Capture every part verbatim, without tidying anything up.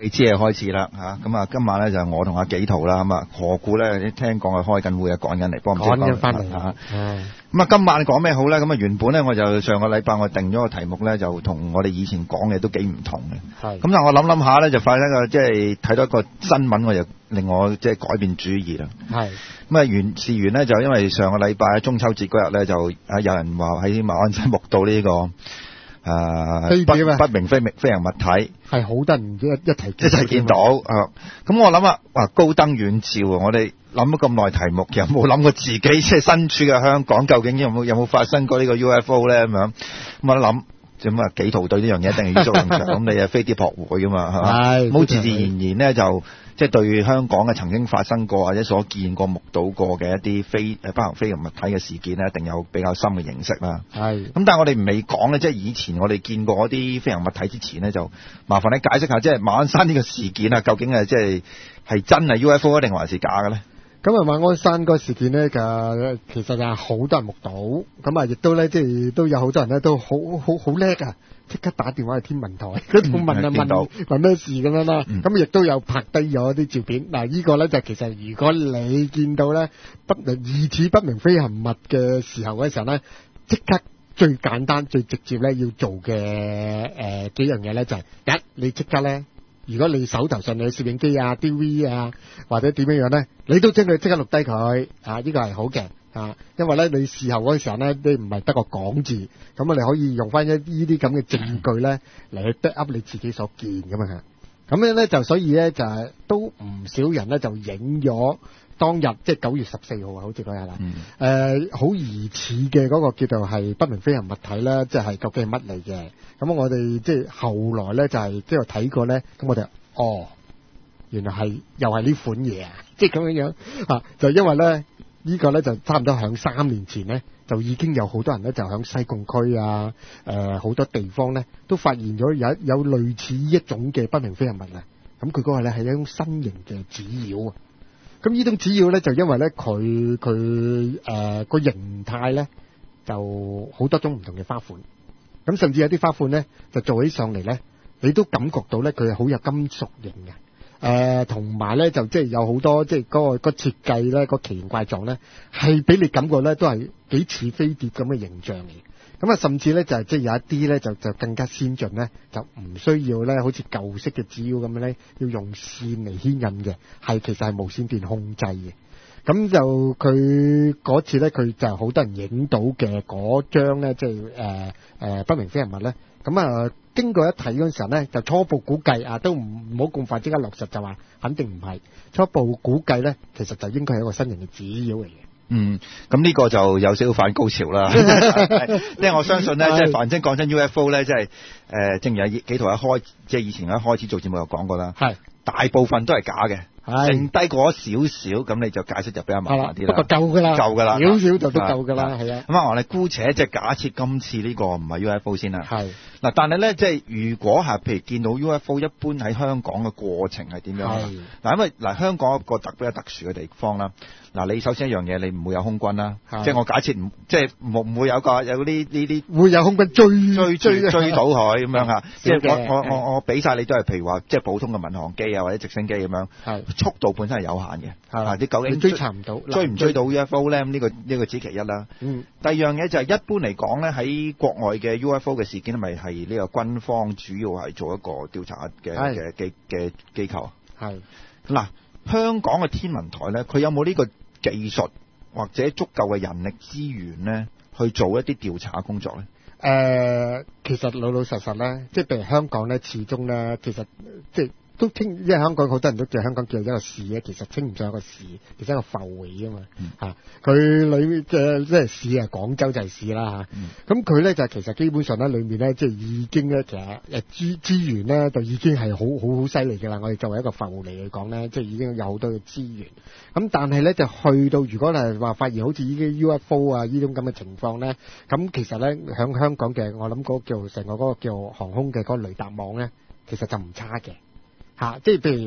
你知係開始啦嚇，咁啊今晚咧就我同阿紀陶啦，咁啊何故咧？你聽講係開緊會啊，趕緊嚟幫唔知趕緊翻嚟嚇。 咁啊今晚講咩好咧？咁啊原本咧我就上個禮拜我定咗個題目咧，就同我哋以前講嘅都幾唔同嘅。 係。 咁但係我諗諗下咧，就發生個即係睇到一個新聞，我就令我即係改變主意啦。 係。 咁啊原事緣咧，就因為上個禮拜中秋節嗰日咧，就啊有人話喺馬鞍山目睹呢、這個。誒、呃、不不明飛飛行物體係好多人一一齊一齊見到啊！咁、呃、我諗啊，哇高登遠照啊！我哋諗咗咁耐題目，有冇諗過自己即係身處嘅香港，究竟有冇有冇發生過呢個 U F O 咧？咁樣咁我諗，咁啊紀陶對呢樣嘢一定係語重心長，咁你係飛碟學會噶嘛，係嘛？冇自自然然咧就。即係對香港嘅曾經發生過或者所見過、目睹過嘅一啲飛誒不行飛行物體嘅事件咧，一定有比較深嘅認識啦。係。咁但係我哋未講咧，即係以前我哋見過嗰啲飛行物體之前咧，就麻煩你解釋下，即係馬鞍山呢個事件啊，究竟係即係係真係 U F O 定還是假嘅咧？ 咁啊，馬鞍山個事件咧，就其實就係好多人目睹，咁啊，亦都咧，即係都有好多人咧，都好好好叻啊！即刻打電話去天文台嗰度問啊問問咩事咁樣啦，咁亦都有拍低咗啲照片。嗱，呢個咧就其實如果你見到咧不疑似不明飛行物嘅時候嗰時候咧，即刻最簡單最直接咧要做嘅誒幾樣嘢咧就係一，你即刻咧。如果你手頭上有攝影機啊、D V 啊或者點樣樣咧，你都將佢即刻錄低佢啊！呢個係好嘅啊，因為咧你事後嗰時候咧，你唔係得個講字，咁啊你可以用翻一呢啲咁嘅證據咧嚟去 back up 你自己所見咁樣嚇。咁樣咧就所以咧就係都唔少人咧就影咗當日即係九月十四號啊，好似嗰日啦。誒好疑似嘅嗰個叫做係不明飛行物體啦，即係究竟係乜嚟嘅？咁我哋即係後來咧就係即係睇過咧，咁我哋哦原來係又係呢款嘢啊！即係咁樣樣啊，就因為咧呢個咧就差唔多響三年前咧就已經有好多人咧就響西貢區啊誒好多地方咧都發現咗有有類似呢一種嘅不明飛行物啊！咁佢嗰個咧係一種新型嘅紙鷂啊！咁呢種紙鷂咧就因為咧佢佢誒個形態咧就好多種唔同嘅花款。咁甚至有啲花款咧，就做起上嚟咧，你都感覺到咧佢係好有金屬型嘅，誒同埋咧就即係有好多即係嗰個個設計咧個奇形怪狀咧，係俾你感覺咧都係幾似飛碟咁嘅形象嚟。咁啊，甚至咧就係即係有一啲咧就就更加先進咧，就唔需要咧好似舊式嘅紙鷂咁樣咧，要用線嚟牽引嘅，係其實係無線電控制嘅。咁就佢嗰次咧，佢就好多人影到嘅嗰張咧，即係誒誒不明飛行物咧。咁啊，經過一睇嗰陣時候咧，就初步估計啊，都唔唔好咁快即刻落實就話肯定唔係。初步估計咧，其實就應該係一個新型嘅紙鷂嚟嘅。嗯， 咁呢個就有少少反高潮啦。即係我相信咧，即係反正講真 U F O 咧，即係誒，正如阿紀陶一開，即係以前一開始做節目有講過啦。係，大部分都係假嘅。剩低嗰少少，咁你就解釋就比較麻煩啲啦。不過夠㗎啦，夠㗎啦，少少就都夠㗎啦，係啊。咁啊，我哋姑且即係假設今次呢個唔係 U F O 先啦。係。嗱，但係咧，即係如果係譬如見到 U F O，一般喺香港嘅過程係點樣？係。嗱，因為嗱香港一個特比較特殊嘅地方啦。嗱，你首先一樣嘢，你唔會有空軍啦。即係我假設唔，即係唔唔會有個有啲呢啲會有空軍追追追追到佢咁樣嚇。即係我我我我俾晒你都係譬如話，即係普通嘅民航機啊或者直升機咁樣。係。速度本身係有限嘅，啊！你究竟追查唔到，追唔追到 U F O 咧？咁呢個呢個只其一啦。嗯。第二樣嘢就係一般嚟講咧，喺國外嘅 U F O 嘅事件，係咪係呢個軍方主要係做一個調查嘅嘅機嘅機構？係。嗱，香港嘅天文台咧，佢有冇呢個技術或者足夠嘅人力資源咧，去做一啲調查工作咧？誒、 呃，其實老老實實咧，即係譬如香港咧，始終咧，其實即係。都稱，因為香港好多人都叫香港叫一個市嘅，其實稱唔上一個市，其實一個埠會啊嘛嚇。佢、嗯啊、裏面即係即係市啊，廣州就係市啦嚇。咁佢咧就其實基本上咧，裏面咧即係已經咧，其實誒資資源咧就已經係好好好犀利嘅啦。我哋作為一個埠嚟嚟講咧，即係已經有好多嘅資源。咁但係咧就去到如果係話發現好似呢啲 U F O 啊呢種咁嘅情況咧，咁其實咧響香港嘅我諗嗰個叫成個嗰個叫航空嘅嗰個雷達網咧，其實就唔差嘅。嚇、啊，即係譬如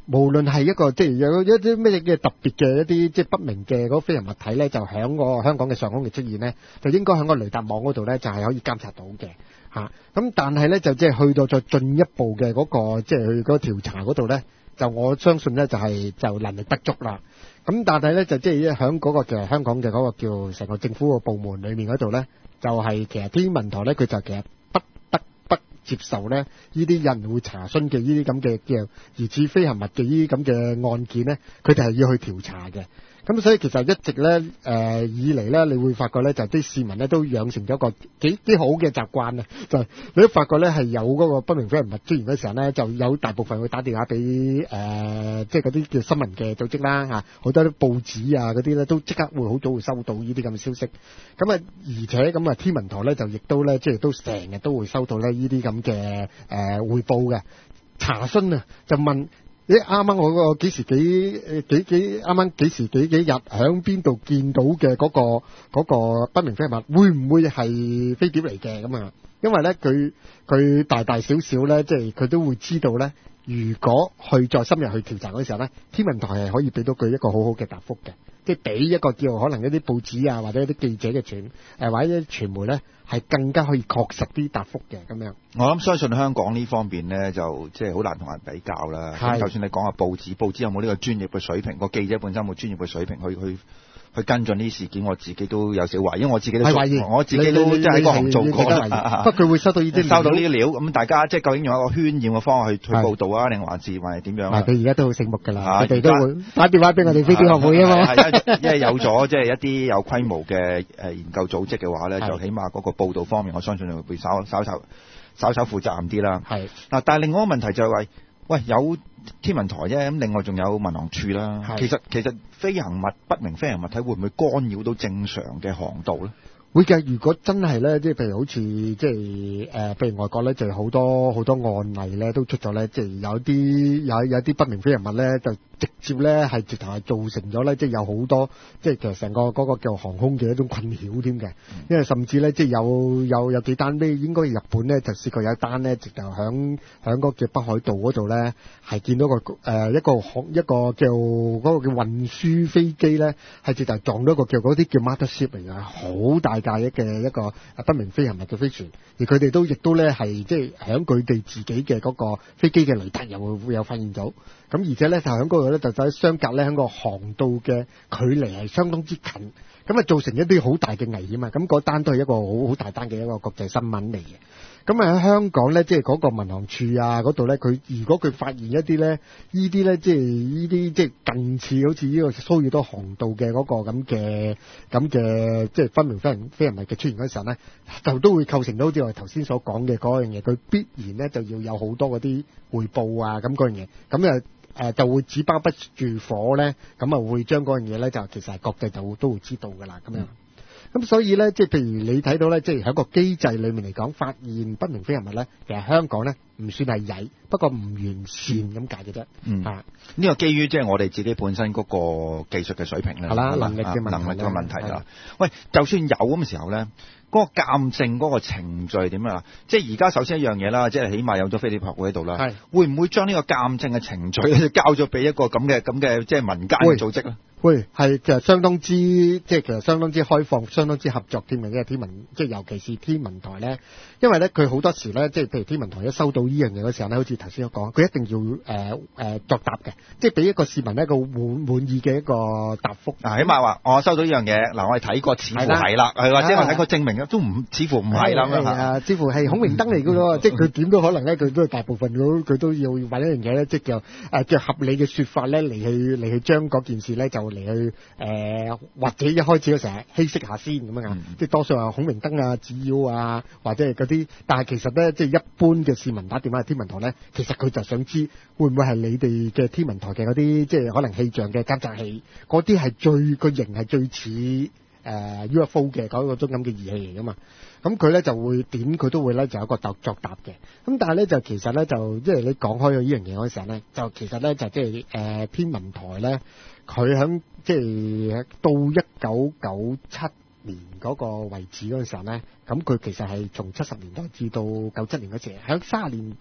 無論係一個即係有一啲咩嘅特別嘅一啲即係不明嘅嗰個飛行物體咧，就喺個香港嘅上空嘅出現咧，就應該喺個雷達網嗰度咧就係可以監察到嘅嚇。咁但係咧就即係去到再進一步嘅嗰個即係去嗰個調查嗰度咧，就我相信咧就係就能力不足啦。咁但係咧就即係喺嗰個其實香港嘅嗰個叫成個政府個部門裏面嗰度咧，就係其實天文台咧佢就其實不得不接受咧呢啲人會查詢嘅呢啲咁嘅叫疑似飛行物嘅呢啲咁嘅案件咧，佢哋係要去調查嘅。咁所以其實一直咧誒、呃、以嚟咧，你會發覺咧就啲市民咧都養成咗一個幾幾好嘅習慣啊，就係、你都發覺咧係有嗰個不明飛行物出現嘅時候咧，就有大部分會打電話俾誒、呃、即係嗰啲叫新聞嘅組織啦嚇，好多啲報紙啊嗰啲咧都即刻會好早會收到呢啲咁嘅消息。咁啊而且咁啊天文台咧就亦都咧即係都成日都會收到咧呢啲咁嘅誒匯報嘅查詢啊，就問。咦啱啱我個幾時幾誒幾幾啱啱幾時幾幾日響邊度見到嘅嗰個嗰個不明飛行物會唔會係飛碟嚟嘅咁啊？因為咧佢佢大大小小咧，即係佢都會知道咧。如果去再深入去調查嗰時候咧，天文台係可以俾到佢一個好好嘅答覆嘅，即係比一個叫可能一啲報紙啊或者一啲記者嘅傳誒或者啲傳媒咧係更加可以確實啲答覆嘅咁樣。 我諗相信香港呢方面咧就即係好難同人比較啦。咁就算你講下報紙，報紙有冇呢個專業嘅水平？個記者本身有冇專業嘅水平去去？去跟進呢啲事件，我自己都有少懷疑，因為我自己都做，我自己都即係喺嗰行做過啦。 不過佢會收到呢啲收到呢啲料，咁大家即係究竟用一個渲染嘅方法去去報導啊，定還是還係點樣？ 佢而家都好醒目㗎啦，佢哋都會打電話俾我哋飛碟學會啊嘛。 係因為有咗即係一啲有規模嘅誒研究組織嘅話咧，就起碼嗰個報導方面，我相信就會稍稍稍稍稍負責任啲啦。係嗱，但係另外一個問題就係話，喂有天文台啫，咁另外仲有民航處啦。其實其實飛行物不明飛行物體會唔會干擾到正常嘅航道咧？ 會嘅，如果真係咧，即係譬如好似即係誒，譬如外國咧，就好多好多案例咧，都出咗咧，即係有啲有有啲不明飛行物咧，就直接咧係直頭係造成咗咧，即係有好多即係其實成個嗰個叫航空嘅一種困擾添嘅。因為甚至咧，即係有有有幾單咩，應該日本咧就試過有一單咧，直頭響響嗰個叫北海道嗰度咧，係見到個誒、呃、一個航一個叫嗰、嗰個叫運輸飛機咧，係直頭撞到一個叫嗰啲叫 mothership 嚟嘅，好大架嘅一個不明飛行物嘅飛船，而佢哋都亦都咧係即係喺佢哋自己嘅嗰個飛機嘅雷達又會會有發現到。咁而且咧就喺嗰度咧就喺相隔咧喺個航道嘅距離係相當之近，咁啊造成一啲好大嘅危險啊！咁嗰單都係一個好好大單嘅一個國際新聞嚟嘅。咁啊喺香港咧，即係嗰個民航處啊嗰度咧，佢如果佢發現一啲咧，呢啲咧即係呢啲即係近似好似呢個騷擾到航道嘅嗰個咁嘅咁嘅即係不明飛行飛行物嘅出現嗰時候咧，就都會構成到好似我哋頭先所講嘅嗰樣嘢，佢必然咧就要有好多嗰啲匯報啊咁嗰樣嘢，咁啊。誒就會紙包不住火咧，咁啊會將嗰樣嘢咧就其實係國際就都會知道㗎啦，咁樣。咁、嗯、所以咧，即係譬如你睇到咧，即係喺個機制裏面嚟講，發現不明飛行物咧，其實香港咧唔算係曳，不過唔完善咁解嘅啫。嗯，啊， 呢個基於即係我哋自己本身嗰個技術嘅水平咧， 係啦，能力嘅問題， 能力嘅問題啦。喂，就算有咁嘅時候咧。嗰、那個鑑證嗰個程序點啊？即係而家首先一樣嘢啦，即係起碼有咗飛碟學會喺度啦。係會唔會將呢個鑑證嘅程序交咗俾一個咁嘅咁嘅即係民間嘅組織咧？ 會係其實相當之即係其實相當之開放、相當之合作添嘅，因為天文即係尤其是天文台咧，因為咧佢好多時咧，即係譬如天文台一收到呢樣嘢嘅時候咧，好似頭先所講，佢一定要誒誒、呃呃、作答嘅，即係俾一個市民一個滿滿意嘅一個答覆。 嗱，起碼話我收到呢樣嘢，嗱我哋睇過，似乎係啦，係或者我睇過證明都唔似乎唔係啦咁啊，似乎係孔明燈嚟嘅咯，即係佢點都可能咧，佢都大部分佢都要揾一樣嘢咧，即係叫誒叫合理嘅説法咧嚟去嚟去將嗰件事咧就嚟去誒、呃、或者一開始嗰時候稀釋下先咁樣啊，嗯、即係多數話孔明燈啊、指妖啊，或者係嗰啲，但係其實咧即係一般嘅市民打電話去天文台咧，其實佢就想知會唔會係你哋嘅天文台嘅嗰啲即係可能氣象嘅監察器，嗰啲係最個型係最似。誒、呃、U F O 嘅嗰個種咁嘅儀器嚟噶嘛，咁佢咧就會點佢都會咧就有一個作作答嘅，咁但係咧就其實咧就即係你講開咗呢樣嘢嗰陣時候咧，就其實咧就即係誒天文台咧，佢喺即係到一九九七年嗰個位置嗰陣時候咧，咁佢其實係從七十年代至到九七年嗰時，喺三十年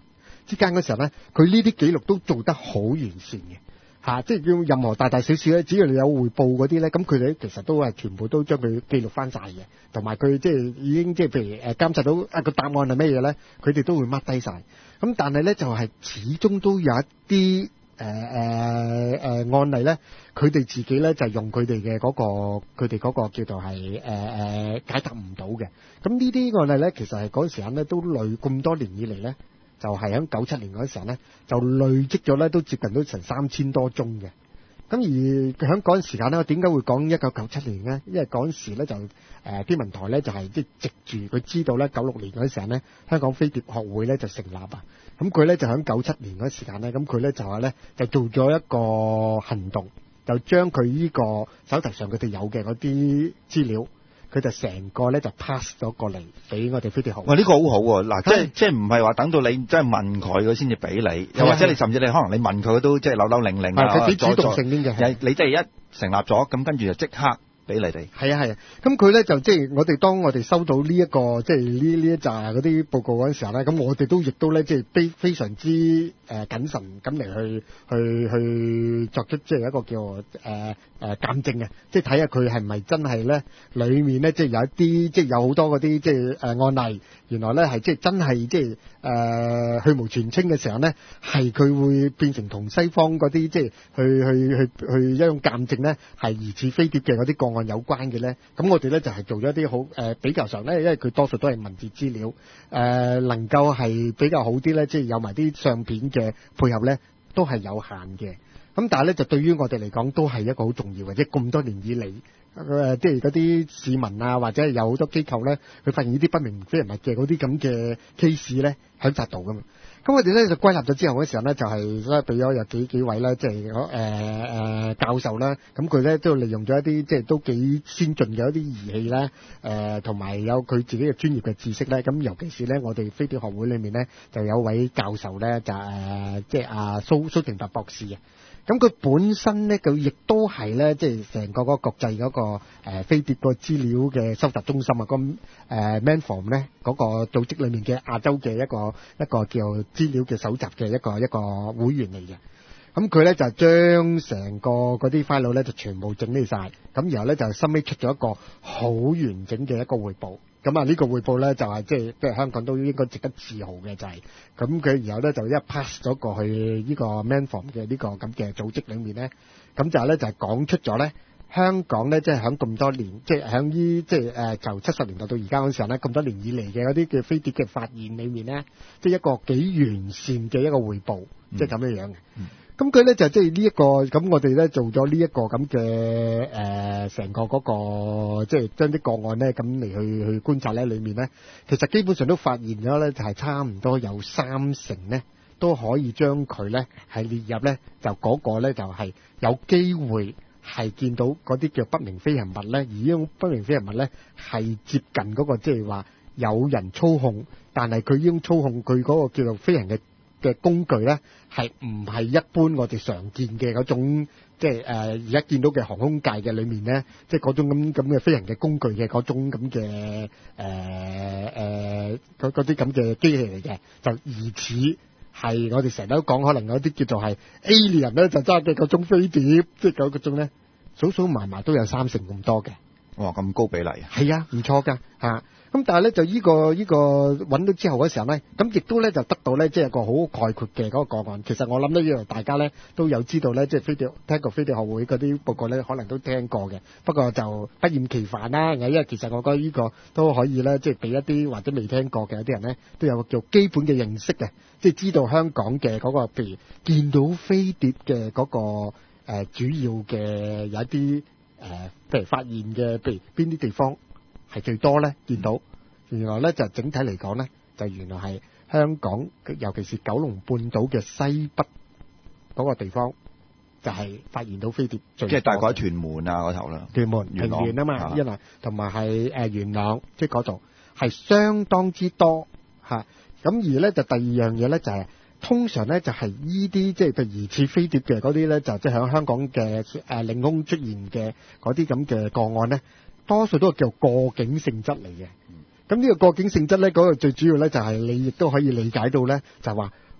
之間嗰時候咧，佢呢啲記錄都做得好完善嘅。嚇、啊，即係叫任何大大小小咧，只要你有匯報嗰啲咧，咁佢哋其實都係全部都將佢記錄翻晒嘅，同埋佢即係已經即係譬如誒監察到一個答案係咩嘢咧，佢哋都會 mark 低晒。咁但係咧就係、是、始終都有一啲誒誒誒案例咧，佢哋自己咧就係、用佢哋嘅嗰個佢哋嗰個叫做係誒誒解答唔到嘅。咁呢啲案例咧，其實係嗰陣時間咧都累咁多年以嚟咧。就係喺九七年嗰時候咧，就累積咗咧都接近到成三千多宗嘅。咁而喺嗰陣時間咧，我點解會講一九九七年咧？因為嗰陣時咧就誒、呃、天文台咧就係即係藉住佢知道咧九六年嗰時候咧，香港飛碟學會咧就成立啊。咁佢咧就喺九七年嗰時間咧，咁佢咧就話咧就做咗一個行動，就將佢呢個手頭上佢哋有嘅嗰啲資料。佢就成個咧就 pass 咗過嚟俾我哋飛碟學會。 喂，呢、這個好好喎！嗱，即係即係唔係話等到你真係問佢佢先至俾你，又或者你甚至你可能你問佢都即係扭扭擰擰啊， 佢幾主動性啲嘅。 你哋一成立咗，咁跟住就即刻俾你哋。 係啊係啊，咁佢咧就即係我哋當我哋收到呢、這、一個即係呢呢一紮嗰啲報告嗰陣時候咧，咁我哋都亦都咧即係非非常之誒謹慎咁嚟去去去作出即係一個叫誒。呃誒鑑證嘅，即係睇下佢係咪真係咧，裡面咧即係有一啲即係有好多嗰啲即係誒案例，原來咧係即係真係即係誒去蕪存菁嘅時候咧，係佢會變成同西方嗰啲即係去去去去一種鑑證咧，係疑似飛碟嘅嗰啲個案有關嘅咧。咁我哋咧就係做咗一啲好誒比較上咧，因為佢多數都係文字資料，誒能夠係比較好啲咧，即係有埋啲相片嘅配合咧，都係有限嘅。咁但係咧，就對於我哋嚟講都係一個好重要嘅，即係咁多年以嚟，誒、呃，即係嗰啲市民啊，或者係有好多機構咧，佢發現呢啲不明飛行物嘅嗰啲咁嘅 case 咧，喺扎度噶嘛。咁我哋咧就歸納咗之後嗰時候咧，就係咧俾咗有幾幾位咧，即係誒誒教授啦，咁佢咧都利用咗一啲即係都幾先進嘅一啲儀器咧，誒同埋有佢自己嘅專業嘅知識咧。咁尤其是咧，我哋飛碟學會裏面咧，就有位教授咧，就誒、呃、即係阿蘇蘇廷達博士嘅。咁佢本身咧，佢亦都係咧，即係成個嗰個國際嗰、嗰個誒、呃、飛碟個資料嘅收集中心啊，咁誒、呃、MANFORM 咧嗰個組織裏面嘅亞洲嘅一個一個叫資料嘅搜集嘅一個一個會員嚟嘅。咁佢咧就將成個嗰啲 file 咧就全部整理晒，咁然後咧就收尾出咗一個好完整嘅一個彙報。咁啊，呢個彙報咧就係即係即係香港都應該值得自豪嘅，就係咁佢然後咧就一 pass 咗過去呢個 MANFORM 嘅呢個咁嘅組織裏面咧，咁就係咧就係講出咗咧香港咧即係響咁多年，即係響呢即係誒由七十年代到而家嗰陣時候咧，咁多年以嚟嘅嗰啲嘅飛碟嘅發現裏面咧，即係一個幾完善嘅一個彙報，即係咁樣樣嘅。嗯咁佢咧就即係呢一個咁，我哋咧做咗呢一個咁嘅誒成個嗰個即係將啲個案咧咁嚟去去觀察咧，裏面咧其實基本上都發現咗咧，就係差唔多有三成咧都可以將佢咧係列入咧就嗰個咧就係有機會係見到嗰啲叫不明飛行物咧，而呢種不明飛行物咧係接近嗰個即係話有人操控，但係佢已經操控佢嗰個叫做飛行嘅嘅工具咧，係唔係一般我哋常見嘅嗰種，即係誒而家見到嘅航空界嘅裏面咧，即係嗰種咁咁嘅飛行嘅工具嘅嗰種咁嘅誒誒嗰嗰啲咁嘅機器嚟嘅，就疑似係我哋成日都講，可能有啲叫做係 alien 咧，就揸嘅嗰種飛碟，即係嗰嗰種咧，數數埋埋都有三成咁多嘅。 哇，咁高比例啊！ 係啊，唔錯㗎嚇。咁但係咧就呢、呢個呢、呢個揾到之後嘅時候咧，咁亦都咧就得到咧即係一個好概括嘅嗰個個案。其實我諗呢樣大家咧都有知道咧，即係飛碟聽過飛碟學會嗰啲報告咧，可能都聽過嘅。不過就不厭其煩啦，因為其實我覺得呢個都可以咧，即係俾一啲或者未聽過嘅有啲人咧，都有個叫基本嘅認識嘅，即係知道香港嘅嗰、嗰個譬如見到飛碟嘅嗰、嗰個、呃、主要嘅有一啲誒、呃、譬如發現嘅，譬如邊啲地方係最多咧見到。原來咧就整體嚟講咧，就原來係香港，尤其是九龍半島嘅西北嗰個地方，就係、是、發現到飛碟最多。即係大概屯門啊嗰頭啦，屯門平原啊嘛，一來同埋係誒元朗，即係嗰度係相當之多嚇。咁、啊、而咧就第二樣嘢咧就係、是、通常咧就係依啲即係譬如疑似飛碟嘅嗰啲咧，就即係喺香港嘅誒、呃、領空出現嘅嗰啲咁嘅個案咧，多數都係叫過境性質嚟嘅。咁呢個過境性質咧，嗰、那個最主要咧就係你亦都可以理解到咧，就係話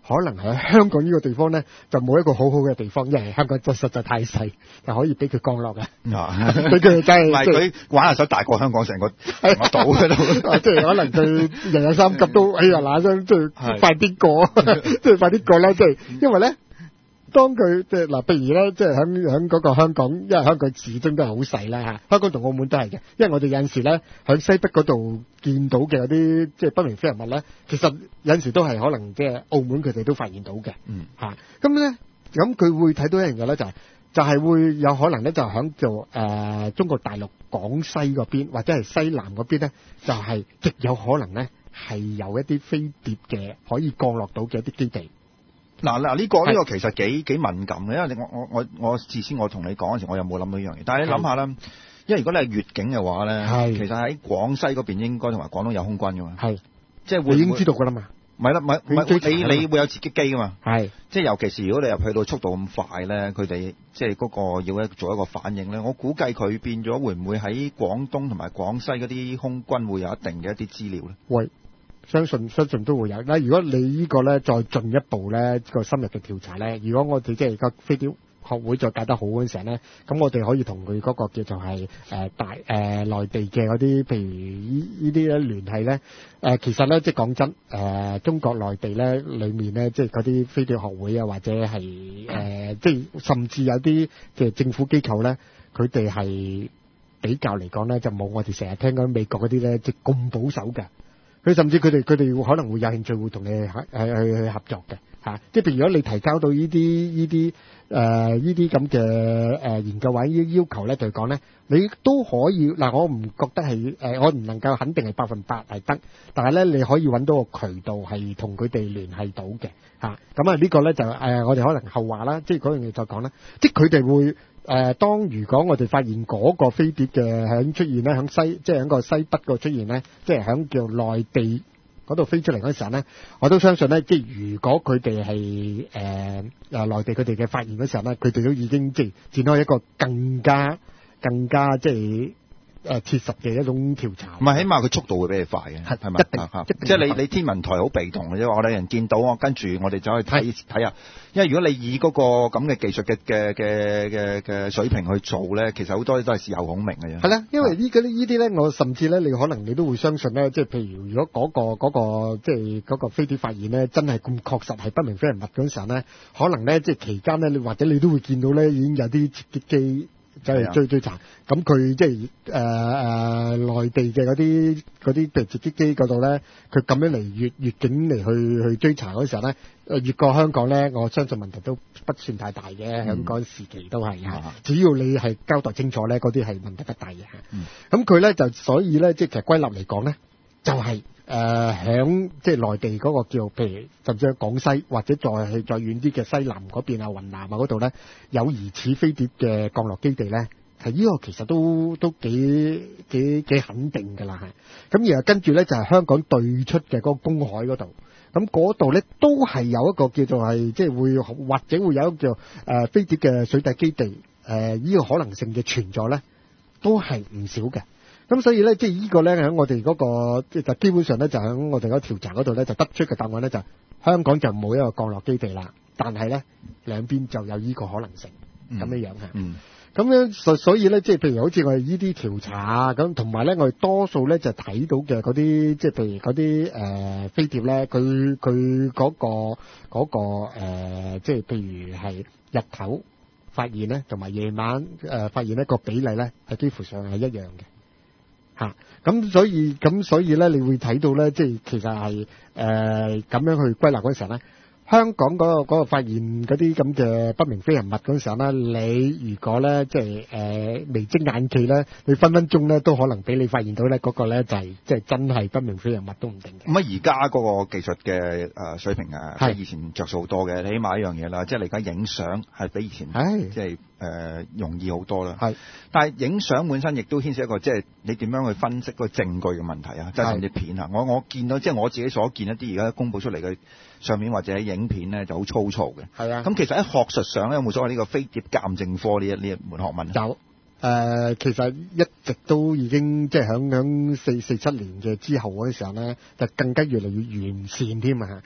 可能喺香港呢個地方咧就冇一個好好嘅地方，因為香港真實在太細，就可以俾佢降落嘅。 啊， 俾佢真係唔係佢玩下手大過香港成個成個島喺度， 即係可能佢人有三急都，哎呀嗱聲，即係快啲過，即係快啲過啦，即係因為咧。當佢即係嗱，譬如咧，即係喺喺嗰個香港，因為香港始終都係好細啦嚇，香港同澳門都係嘅。因為我哋有陣時咧喺西北嗰度見到嘅嗰啲即係不明飛行物咧，其實有陣時都係可能即係澳門佢哋都發現到嘅。嗯嚇，咁咧咁佢會睇到一樣嘢咧，就係就係會有可能咧，就喺做誒中國大陸廣西嗰邊或者係西南嗰邊咧，就係極有可能咧係有一啲飛碟嘅可以降落到嘅一啲基地。 嗱嗱呢個呢、呢個其實幾幾敏感嘅，因為我我我我事先我同你講嗰時，我又冇諗到呢樣嘢。但係你諗下啦，因為如果你係越境嘅話咧，其實喺廣西嗰邊應該同埋廣東有空軍噶嘛，係即係會，會已經知道噶啦嘛。唔係啦，唔係唔係你你會有截擊機噶嘛，係即係尤其是如果你入去到速度咁快咧，佢哋即係嗰個要一做一個反應咧，我估計佢變咗會唔會喺廣東同埋廣西嗰啲空軍會有一定嘅一啲資料咧？喂。相信相信都會有。嗱，如果你呢個咧再進一步咧個深入嘅調查咧，如果我哋即係個飛碟學會再搞得好嗰陣時咧，咁我哋可以同佢嗰個叫做係誒、呃、大誒、呃、內地嘅嗰啲，譬如呢呢啲咧聯繫咧，誒、呃、其實咧即係講真，誒、呃、中國內地咧裡面咧即係嗰啲飛碟學會啊，或者係誒、呃、即係甚至有啲即係政府機構咧，佢哋係比較嚟講咧就冇我哋成日聽講美國嗰啲咧即係咁保守嘅。佢甚至佢哋佢哋可能會有興趣會同你去去去合作嘅嚇，即係譬如如果你提交到呢啲呢啲誒呢啲咁嘅誒研究或者要求咧，就講咧，你都可以嗱，我唔覺得係誒、呃，我唔能夠肯定係百分百係得，但係咧你可以揾到個渠道係同佢哋聯繫到嘅嚇。咁啊呢個咧就誒、呃、我哋可能後話啦，即係嗰樣嘢再講啦，即係佢哋會誒、呃、當如果我哋發現嗰個飛碟嘅響出現咧，響西即係響個西北個出現咧，即係響叫內地嗰度飛出嚟嗰時候咧，我都相信咧，即係如果佢哋係誒誒內地佢哋嘅發現嗰時候咧，佢哋都已經即係展開一個更加更加即係誒切實嘅一種調查。唔係，起碼佢速度會比你快嘅，係係咪？一定，即係你你天文台好被動嘅啫，我哋人見到我跟住我哋走去睇睇下。因為如果你以嗰個咁嘅技術嘅嘅嘅嘅嘅水平去做咧，其實好多都係事後孔明嘅啫。係啦，因為呢嗰啲呢啲咧，我甚至咧，你可能你都會相信咧，即係譬如如果嗰個嗰個即係嗰個飛碟發現咧，真係咁確實係不明飛行物嗰陣時候咧，可能咧即係期間咧，你或者你都會見到咧，已經有啲截擊機就係追追查。咁佢即係誒誒內地嘅嗰啲嗰啲譬如截擊機嗰度咧，佢咁樣嚟越越境嚟去去追查嗰時候咧。誒越過香港咧，我相信問題都不算太大嘅，喺嗰時期都係嚇。只要你係交代清楚咧，嗰啲係問題不大嘅嚇。咁佢咧就所以咧，即係其實歸納嚟講咧，就係誒響即係內地嗰個叫譬如甚至係廣西或者再係再遠啲嘅西南嗰邊啊、雲南啊嗰度咧，有疑似飛碟嘅降落基地咧，係呢個其實都都幾幾幾肯定㗎啦嚇。咁然後跟住咧就係香港對出嘅嗰個公海嗰度。咁嗰度咧都係有一個叫做係即係會或者會有一個叫誒、呃、飛碟嘅水底基地，誒、呃、呢、這個可能性嘅存在咧都係唔少嘅。咁所以咧即係呢個咧喺我哋嗰、那個即係基本上咧就喺我哋嗰個調查嗰度咧就得出嘅答案咧就香港就冇一個降落基地啦，但係咧兩邊就有呢個可能性咁樣樣嚇。嗯。咁樣所所以咧，即係譬如好似我哋呢啲調查啊，咁同埋咧，我哋多數咧就睇到嘅嗰啲，即係譬如嗰啲誒飛碟咧，佢佢嗰個嗰個誒，即係譬如係日頭發現咧，同埋夜晚誒發現咧個比例咧係幾乎上係一樣嘅嚇。咁所以咁所以咧，你會睇到咧，即係其實係誒咁樣去歸納嗰陣時候咧。香港嗰、那個嗰、那個發現嗰啲咁嘅不明飛行物嗰陣時候咧，你如果咧即係誒眉睜眼企咧，你分分鐘咧都可能俾你發現到咧嗰個咧就係即係真係不明飛行物都唔定嘅。咁啊，而家嗰個技術嘅誒水平啊，係以前着數好多嘅。你起碼一樣嘢啦，即係你而家影相係比以前即係誒容易好多啦。係，但係影相本身亦都牽涉一個即係你點樣去分析個證據嘅問題啊，即係甚至片啊。我我見到即係我自己所見一啲而家公佈出嚟嘅相片或者影片咧就好粗糙嘅。係啊，咁其實喺學術上咧有冇所謂呢個飛碟鑑證科呢一呢一門學問？有，誒、呃、其實一直都已經即係響響四四七年嘅之後嗰啲時候咧，就更加越嚟越完善添啊！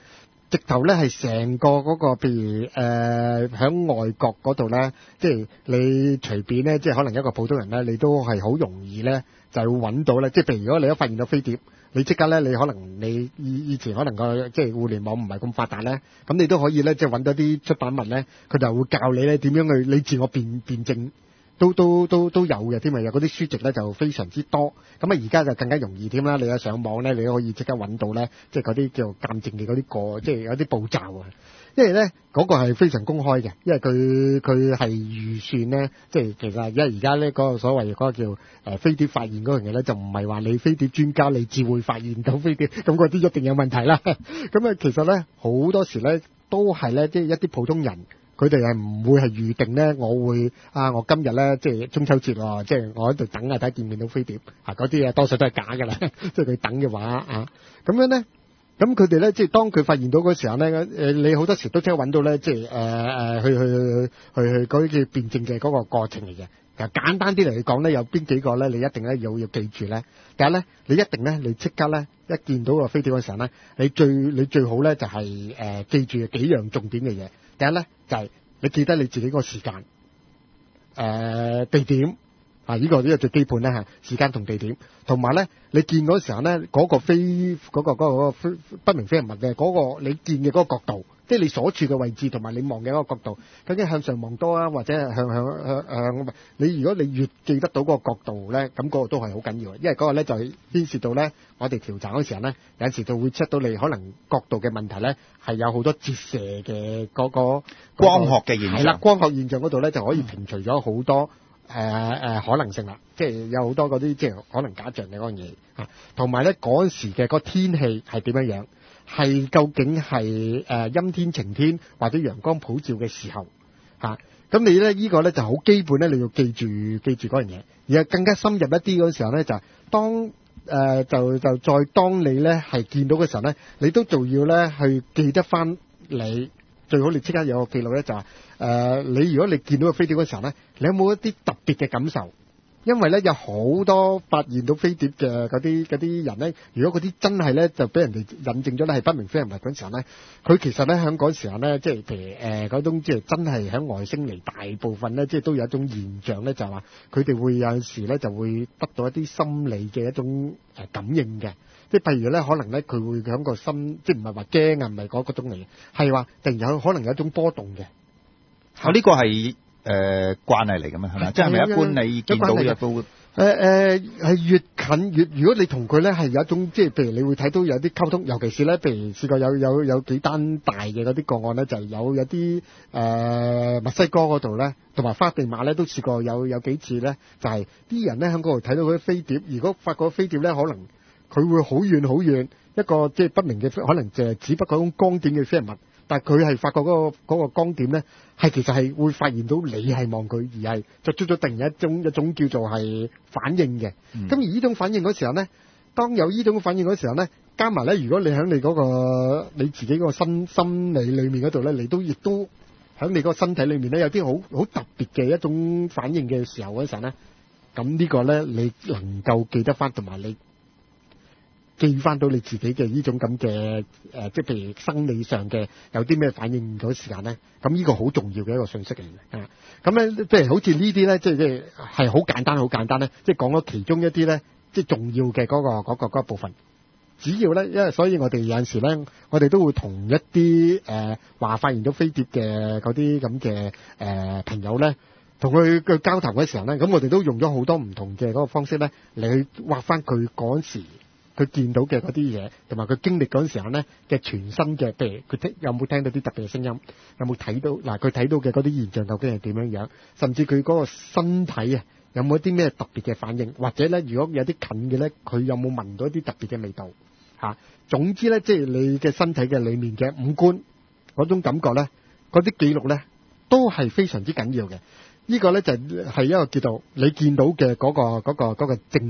直頭咧係成個嗰、嗰個，譬如誒喺、呃、外國嗰度咧，即係你隨便咧，即係可能一個普通人咧，你都係好容易咧就會揾到咧。即係譬如如果你一發現到飛碟，你即刻咧，你可能你以以前可能個即係互聯網唔係咁發達咧，咁你都可以咧，即係揾到啲出版物咧，佢就會教你咧點樣去你自我辨辨證。都都都都有嘅添啊！有嗰啲書籍咧就非常之多，咁啊而家就更加容易添啦。你一上網咧，你都可以即刻揾到咧，即係嗰啲叫鑑證嘅嗰啲個，即係有啲步驟啊。因為咧嗰、嗰個係非常公開嘅，因為佢佢係預算咧，即係其實因為而家咧嗰個所謂嗰個叫誒、呃、飛碟發現嗰樣嘢咧，就唔係話你飛碟專家你至會發現到飛碟，咁嗰啲一定有問題啦。咁啊其實咧好多時咧都係咧，即係一啲普通人。佢哋係唔會係預定咧，我會啊，我今日咧即係中秋節喎，即係我喺度等啊，睇見唔見到飛碟啊，嗰啲啊多數都係假㗎啦，即係佢等嘅話啊，咁樣咧，咁佢哋咧即係當佢發現到嗰時候咧，誒你好多時都即刻揾到咧，即係誒誒去去去去去嗰啲叫辨證嘅嗰個過程嚟嘅。其實簡單啲嚟講咧，有邊幾個咧，你一定咧要要記住咧。第一咧，你一定咧，你即刻咧一見到個飛碟嗰時候咧，你最你最好咧就係、是、誒、呃、記住幾樣重點嘅嘢。第一咧就係、是、你記得你自己個時間、誒、呃、地點啊，呢、這個呢、這個最基本咧嚇，時間同地點，同埋咧你見嗰時候咧嗰、那個飛嗰、那個嗰、那個飛不明飛行物嘅嗰、那個你見嘅嗰個角度，即係你所處嘅位置同埋你望嘅嗰個角度，究竟向上望多啊，或者係向向向向你如果你越記得到嗰個角度咧，咁、那、嗰個都係好緊要嘅，因為嗰個咧就係牽涉到咧我哋調查嗰時候咧，有陣時就會 check 到你可能角度嘅問題咧，係有好多折射嘅嗰、那個光學嘅現象。 係啦，光學現象嗰度咧就可以屏除咗好多誒誒、呃呃、可能性啦，即係有好多嗰啲即係可能假象嘅嗰樣嘢嚇，同埋咧嗰陣時嘅個天氣係點樣樣？係究竟係誒陰天晴天或者陽光普照嘅時候嚇，咁、啊、你咧呢、這個咧就好基本咧，你要記住記住嗰樣嘢。而係更加深入一啲嗰時候咧，就係當誒、呃、就就再當你咧係見到嘅時候咧，你都仲要咧去記得翻你最好你即刻有個記錄咧，就係、是、誒、呃、你如果你見到個飛碟嗰時候咧，你有冇一啲特別嘅感受？因為咧有好多發現到飛碟嘅嗰啲嗰啲人咧，如果嗰啲真係咧就俾人哋引證咗咧係不明飛行物嗰陣時候咧，佢其實咧喺嗰時候咧，即係譬如誒嗰種即係真係喺外星嚟，大部分咧即係都有一種現象咧，就係話佢哋會有陣時咧就會得到一啲心理嘅一種誒感應嘅，即係譬如咧可能咧佢會喺個心，即係唔係話驚啊，唔係嗰嗰種嚟嘅，係話突然有可能有一種波動嘅。 哦，呢個係。誒、呃，關係嚟㗎嘛，係咪？即係咪一般你見到嘅都誒誒係越近越，如果你同佢咧係有一種即係，譬如你會睇到有啲溝通，尤其是咧，譬如試過有有有幾單大嘅嗰啲個案咧，就係、有有啲誒、呃、墨西哥嗰度咧，同埋花地馬咧都試過有有幾次咧，就係、係、啲人咧喺嗰度睇到嗰啲飛碟，如果發覺飛碟咧，可能佢會好遠好遠一個即係不明嘅，可能就係只不過一種光點嘅飛行物。但係佢係發覺嗰、嗰個嗰個光點咧，係其實係會發現到你係望佢，而係就出咗突然一種一種叫做係反應嘅。咁、嗯、而呢種反應嗰時候咧，當有呢種反應嗰時候咧，加埋咧，如果你喺你嗰、嗰個你自己嗰個心心理裡面嗰度咧，你都亦都喺你嗰個身體裡面咧，有啲好好特別嘅一種反應嘅時候嗰陣咧，咁呢個咧你能夠記得翻同埋你。記翻到你自己嘅呢種咁嘅誒，即係譬如生理上嘅有啲咩反應嗰時間咧，咁呢個好重要嘅一個信息嚟嘅。啊，咁咧即係好似呢啲咧，即係即係係好簡單好簡單咧，即係講咗其中一啲咧，即係重要嘅嗰、嗰個嗰、嗰個嗰個、部分。只要咧，因為所以我哋有陣時咧，我哋都會同一啲誒話發現到飛碟嘅嗰啲咁嘅誒朋友咧，同佢嘅交談嘅時候咧，咁我哋都用咗好多唔同嘅嗰個方式咧嚟去畫翻佢嗰時。佢見到嘅嗰啲嘢，同埋佢經歷嗰陣時候咧嘅全新嘅，譬如佢聽有冇聽到啲特別嘅聲音，有冇睇到嗱佢睇到嘅嗰啲現象究竟係點樣樣，甚至佢嗰個身體啊有冇一啲咩特別嘅反應，或者咧如果有啲近嘅咧，佢有冇聞到一啲特別嘅味道嚇、啊？總之咧，即係你嘅身體嘅裡面嘅五官嗰種感覺咧，嗰啲記錄咧都係非常之緊要嘅。呢個咧就係一個叫做你見到嘅嗰個嗰個嗰個證明。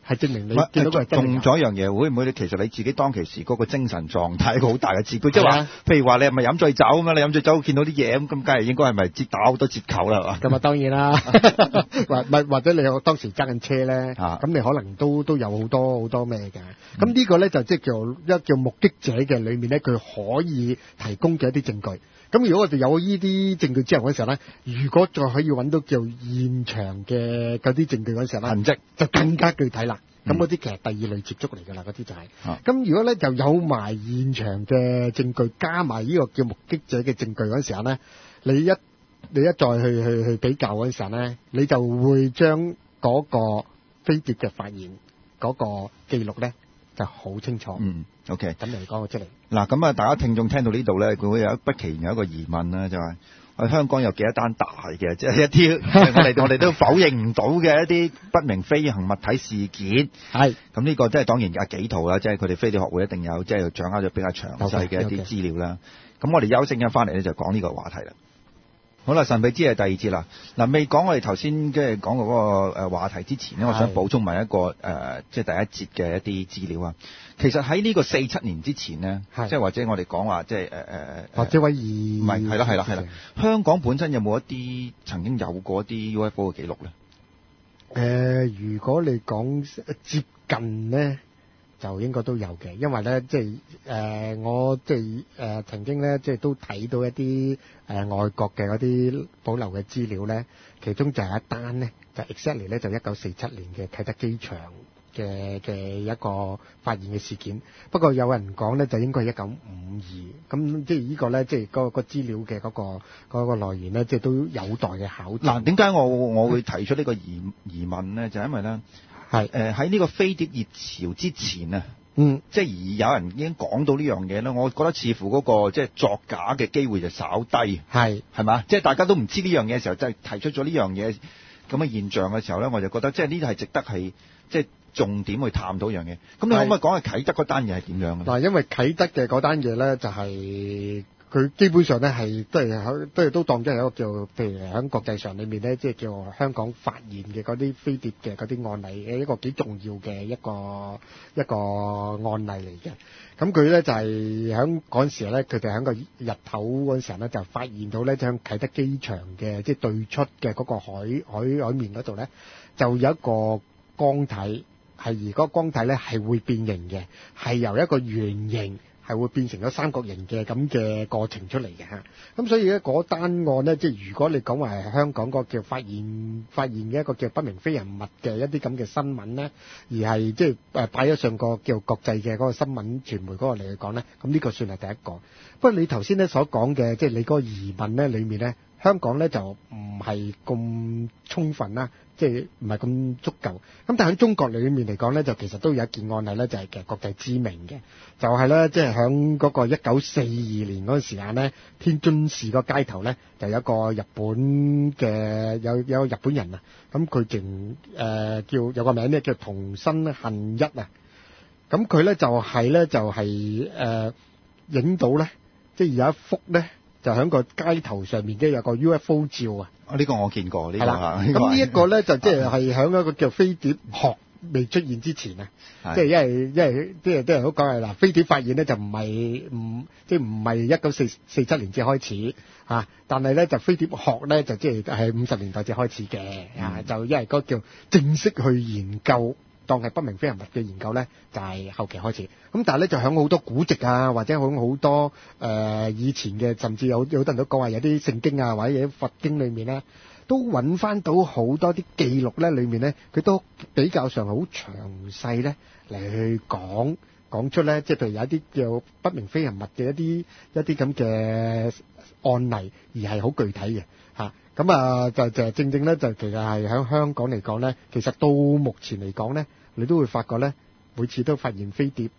係證明你見到佢係真仲咗一樣嘢，會唔會你其實你自己當其時嗰個精神狀態一個好大嘅指標？即係話，譬如話你係咪飲醉酒咁樣？你飲醉酒見到啲嘢咁，咁梗係應該係咪折打好多折扣啦？係嘛？ 咁啊當然啦，或或或者你有當時揸緊車咧，咁、啊、你可能都都有好多好多咩嘅。咁、嗯、呢個咧就即係叫一叫目擊者嘅裏面咧，佢可以提供嘅一啲證據。咁如果我哋有呢啲證據之後嗰時候咧，如果再可以揾到叫現場嘅嗰啲證據嗰時候咧，痕跡就更加具體啦。咁嗰啲其實第二類接觸嚟㗎啦，嗰啲就係、是。咁、啊、如果咧就有埋現場嘅證據，加埋呢個叫目擊者嘅證據嗰時候咧，你一你一再去去去比較嗰時候咧，你就會將嗰個飛碟嘅發現嗰個記錄咧就好清楚。嗯。OK，咁嚟講我出嚟。 嗱，咁啊，大家聽眾聽到呢度咧，佢會有一不期然有一個疑問啦，就係、是、我香港有幾多單大嘅，即、就、係、是、一啲我哋我哋都否認唔到嘅一啲不明飛行物體事件。係。咁呢個即係當然有幾圖啦，即係佢哋飛碟學會一定有即係掌握咗比較詳細嘅一啲資料啦。咁、okay, okay. 我哋休息一翻嚟咧，就講呢個話題啦。好啦，神秘之夜第二節啦。嗱，未講我哋頭先即係講過嗰個誒話題之前咧，我想補充埋一個誒，即、呃、係第一節嘅一啲資料啊。其實喺呢個四七年之前咧，即係或者我哋講話即係誒誒， 或者位二唔係係啦係啦係啦。香港本身有冇一啲曾經有過一啲 U F O 嘅記錄咧？ 誒、呃，如果你講接近咧，就應該都有嘅，因為咧即係誒我即係誒曾經咧即係都睇到一啲誒、呃、外國嘅嗰啲保留嘅資料咧，其中就係一單咧就 exactly 咧就一九四七年嘅啟德機場嘅嘅一個發現嘅事件。不過有人講咧就應該係一九五二，咁即係呢個咧即係嗰個資料嘅嗰、嗰個嗰、嗰個來源咧，即係都有待嘅考證。 嗱，點解我我會提出呢個疑疑問咧？就係因為咧。係誒喺呢個飛碟熱潮之前啊，嗯，即係而有人已經講到呢樣嘢咧，我覺得似乎嗰、嗰個即係作假嘅機會就稍低，係係嘛，即係大家都唔知呢樣嘢嘅時候，即係提出咗呢樣嘢咁嘅現象嘅時候咧，我就覺得即係呢啲係值得係即係重點去探討一樣嘢。咁你可唔可以講下啟德嗰單嘢係點樣嘅？ 嗱，因為啟德嘅嗰單嘢咧就係、是。佢基本上咧係都係喺都係都當咗係一個叫，譬如喺國際上裏面咧，即係叫香港發現嘅嗰啲飛碟嘅嗰啲案例嘅一個幾重要嘅一個一個案例嚟嘅。咁佢咧就係喺嗰陣時咧，佢哋喺個日頭嗰陣時咧就發現到咧，喺啟德機場嘅即係對出嘅嗰個海海海面嗰度咧，就有一個光體，係而嗰個光體咧係會變形嘅，係由一個圓形。係會變成咗三角形嘅咁嘅過程出嚟嘅嚇，咁所以咧嗰單案咧，即係如果你講話係香港個叫發現發現嘅一個叫不明飛行物嘅一啲咁嘅新聞咧，而係即係誒擺咗上個叫國際嘅嗰個新聞傳媒嗰個嚟講咧，咁呢個算係第一個。不過你頭先咧所講嘅，即係你嗰個疑問咧裡面咧，香港咧就唔係咁充分啦。即係唔係咁足夠，咁但係喺中國裏面嚟講咧，就其實都有一件案例咧，就係其實國際知名嘅，就係咧即係喺嗰個一九四二年嗰個時間咧，天津市個街頭咧就有一個日本嘅有有個日本人啊，咁佢淨誒叫有個名咧叫桐生幸一啊，咁佢咧就係咧就係誒影到咧，即係有一幅咧就喺個街頭上面即係有個 U F O 照啊。 啊！呢、這個我見過，呢、這個嚇。 咁呢一個咧就即係係喺一個叫飛碟學未出現之前啊，即係因為因為即係啲人都講係嗱，飛碟發現咧就唔係唔即係唔係一九四四七年至開始啊，但係咧就飛碟學咧就即係係五十年代至開始嘅啊，就因為嗰個叫正式去研究。當係不明飛行物嘅研究咧，就係、是、後期開始。咁但係咧就響好多古籍啊，或者響好多誒、呃、以前嘅，甚至有有好多人都講話有啲聖經啊，或者有啲佛經裏面咧，都揾翻到好多啲記錄咧，裏面咧佢都比較上好詳細咧嚟去講講出咧，即係譬如有一啲叫不明飛行物嘅一啲一啲咁嘅案例，而係好具體嘅嚇。咁啊，就就正正咧，就其實係喺香港嚟講咧，其實到目前嚟講咧，你都會發覺咧，每次都發現飛碟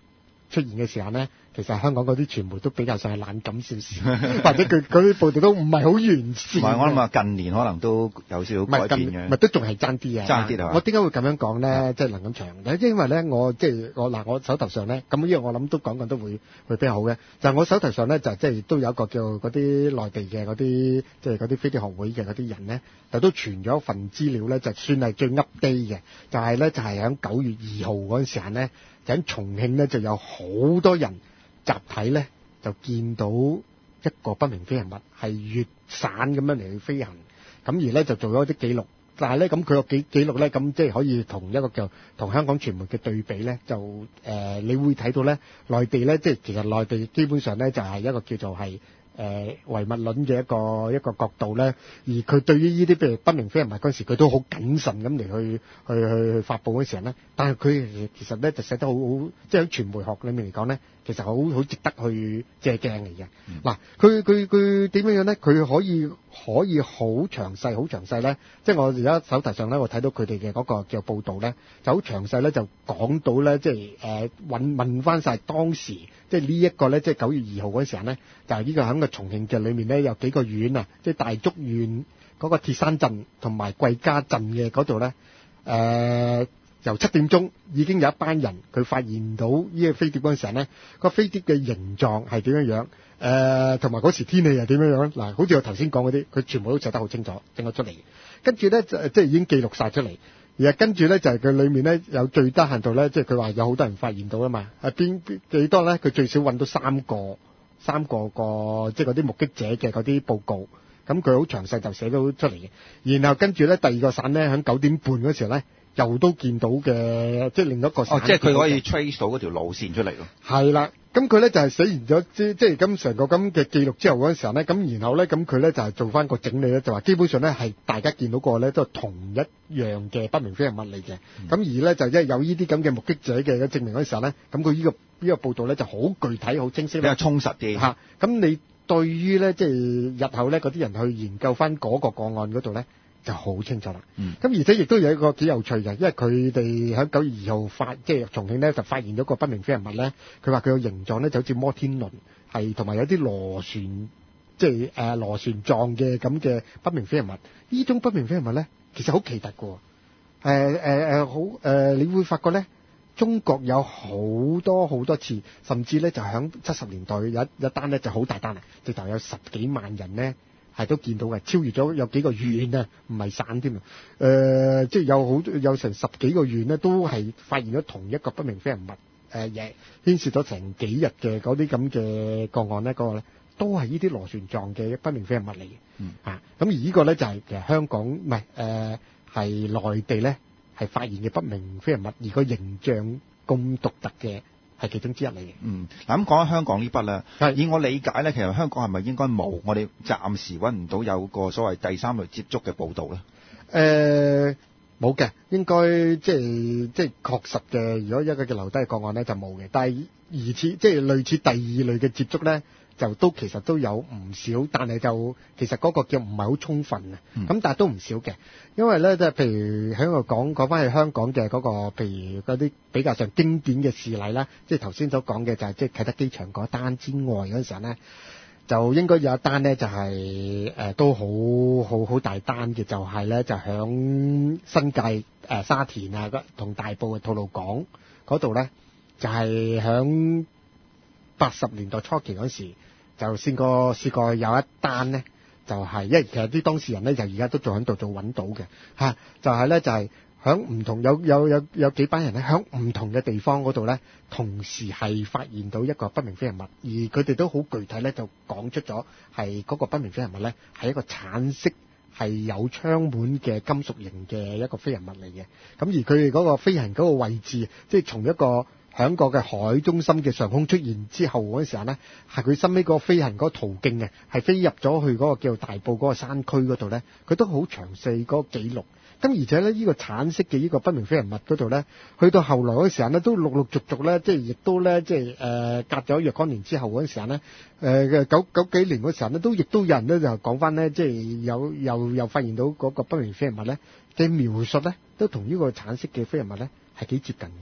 出現嘅時候咧，其實香港嗰啲傳媒都比較上係冷感少少，或者佢嗰啲報道都唔係好完善。 唔係，我諗啊，近年可能都有少少改變嘅。 咪都仲係爭啲啊！ 爭啲係嘛？ 我點解會咁樣講咧？即係林錦祥，因為咧，我即係我嗱，我手頭上咧，咁呢個我諗都講緊都會會比較好嘅。就係我手頭上咧，就即係都有一個叫嗰啲內地嘅嗰啲，即係嗰啲飛碟學會嘅嗰啲人咧，就都傳咗一份資料咧，就算係最 update 嘅，就係咧就係喺九月二號嗰陣時間咧，就喺重慶咧就有好多人集體咧就見到一個不明飛行物係越散咁樣嚟去飛行，咁而咧就做咗啲記錄。但係咧，咁佢個記記錄咧，咁即係可以同一個叫同香港傳媒嘅對比咧，就誒、呃，你會睇到咧，內地咧，即係其實內地基本上咧就係一個叫做係誒唯物論嘅一個一個角度咧，而佢對於呢啲譬如不明飛行物嗰陣時，佢都好謹慎咁嚟去去去去發布嗰時候咧，但係佢其實咧就寫得好好，即係喺傳媒學裏面嚟講咧，其實好好值得去借鏡嚟嘅。嗱、嗯，佢佢佢點樣樣咧？佢可以可以好詳細好詳細咧，即係我而家手頭上咧，我睇到佢哋嘅嗰個叫報導咧，就好詳細咧，就講到咧，即係誒問問翻曬當時即係呢一個咧，即係九月二號嗰陣時候咧，就係呢個喺個重慶嘅裏面咧，有幾個縣啊，即係大竹縣嗰個鐵山鎮同埋桂家鎮嘅嗰度咧，誒、呃。由七點鐘已經有一班人佢發現到呢個飛碟嗰陣時候咧，個飛碟嘅形狀係點樣樣，誒同埋嗰時天氣係點樣樣。嗱，好似我頭先講嗰啲，佢全部都寫得好清楚，整咗出嚟。跟住咧就即係已經記錄晒出嚟，而係跟住咧就係佢裡面咧有最低限度咧，即係佢話有好多人發現到啊嘛。係邊邊幾多咧？佢最少揾到三個三個個即係嗰啲目擊者嘅嗰啲報告。咁佢好詳細就寫到出嚟嘅。然後跟住咧第二個省咧喺九點半嗰時候咧。又都見到嘅，即係另一個省。哦， 即係佢可以 trace 到嗰條路線出嚟咯。 係啦，咁佢咧就係寫完咗即即係咁成個咁嘅記錄之後嗰陣時候咧，咁然後咧咁佢咧就係做翻個整理咧，就話基本上咧係大家見到個咧都係同一樣嘅不明飛行物嚟嘅。咁、嗯、而咧就即係有呢啲咁嘅目擊者嘅證明嗰陣時候咧，咁佢呢個呢、呢個報導咧就好具體、好清晰，比較充實啲。 嚇，咁你對於咧即係日後咧嗰啲人去研究翻嗰個個案嗰度咧，就好清楚啦。嗯，咁而且亦都有一個幾有趣嘅，因為佢哋喺九月二號發，即係重慶咧就發現咗個不明飛行物咧。佢話佢個形狀咧就好似摩天輪，係同埋有啲螺旋，即係誒螺旋狀嘅咁嘅不明飛行物。呢種不明飛行物咧，其實好奇特嘅。誒誒誒，好誒、呃，你會發覺咧，中國有好多好多次，甚至咧就喺七十年代有一一單咧就好大單啊，直頭有十幾萬人咧。係都見到嘅，超越咗有幾個縣啊，唔係省添啊。誒、呃，即係有好有成十幾個縣咧，都係發現咗同一個不明飛行物，誒、呃，嘢牽涉咗成幾日嘅嗰啲咁嘅個案咧，嗰、那個咧都係呢啲螺旋狀嘅不明飛行物嚟嘅。嗯，啊，咁而呢個咧就係、是、其實香港唔係誒係內地咧係發現嘅不明飛行物，而個形象咁獨特嘅。係其中之一嚟嘅。嗯， 嗱咁講緊香港呢筆咧，以我理解咧，其實香港係咪應該冇？我哋暫時揾唔到有個所謂第三類接觸嘅報導咧。誒、 呃，冇嘅，應該即係即係確實嘅。如果一個嘅留低嘅個案咧，就冇嘅。但係疑似即係類似第二類嘅接觸咧，就都其實都有唔少，但係就其實嗰個叫唔係好充分啊。咁、嗯、但係都唔少嘅，因為咧即係譬如喺度講講翻去香港嘅嗰、嗰個，譬如嗰啲比較上經典嘅事例啦，即係頭先所講嘅就係即係啟德機場嗰單之外嗰陣時候咧，就應該有一單咧就係、是、誒、呃、都好好好大單嘅，就係咧就響新界誒、呃、沙田啊同大埔嘅吐露港嗰度咧，就係響八十年代初期嗰時。就試過試過有一單咧，就係、是、因為其實啲當事人咧就而家都仲喺度做揾到嘅嚇、啊，就係、是、咧就係響唔同有有有有幾班人咧響唔同嘅地方嗰度咧，同時係發現到一個不明飛行物，而佢哋都好具體咧就講出咗係嗰個不明飛行物咧係一個橙色係有窗門嘅金屬型嘅一個飛行物嚟嘅，咁而佢哋嗰個飛行嗰個位置，即係從一個響個嘅海中心嘅上空出現之後嗰陣時候咧，係佢收尾嗰個飛行嗰個途徑嘅，係飛入咗去嗰個叫做大埔嗰個山區嗰度咧，佢都好詳細嗰個記錄。咁而且咧，呢、這個橙色嘅呢個不明飛行物嗰度咧，去到後來嗰時候咧，都陸陸續續咧，即係亦都咧，即係誒、呃、隔咗若干年之後嗰陣時候咧，誒、呃、嘅九九幾年嗰時候咧，都亦都有人咧就講翻咧，即係有又又發現到嗰個不明飛行物咧嘅描述咧，都同呢個橙色嘅飛行物咧係幾接近嘅。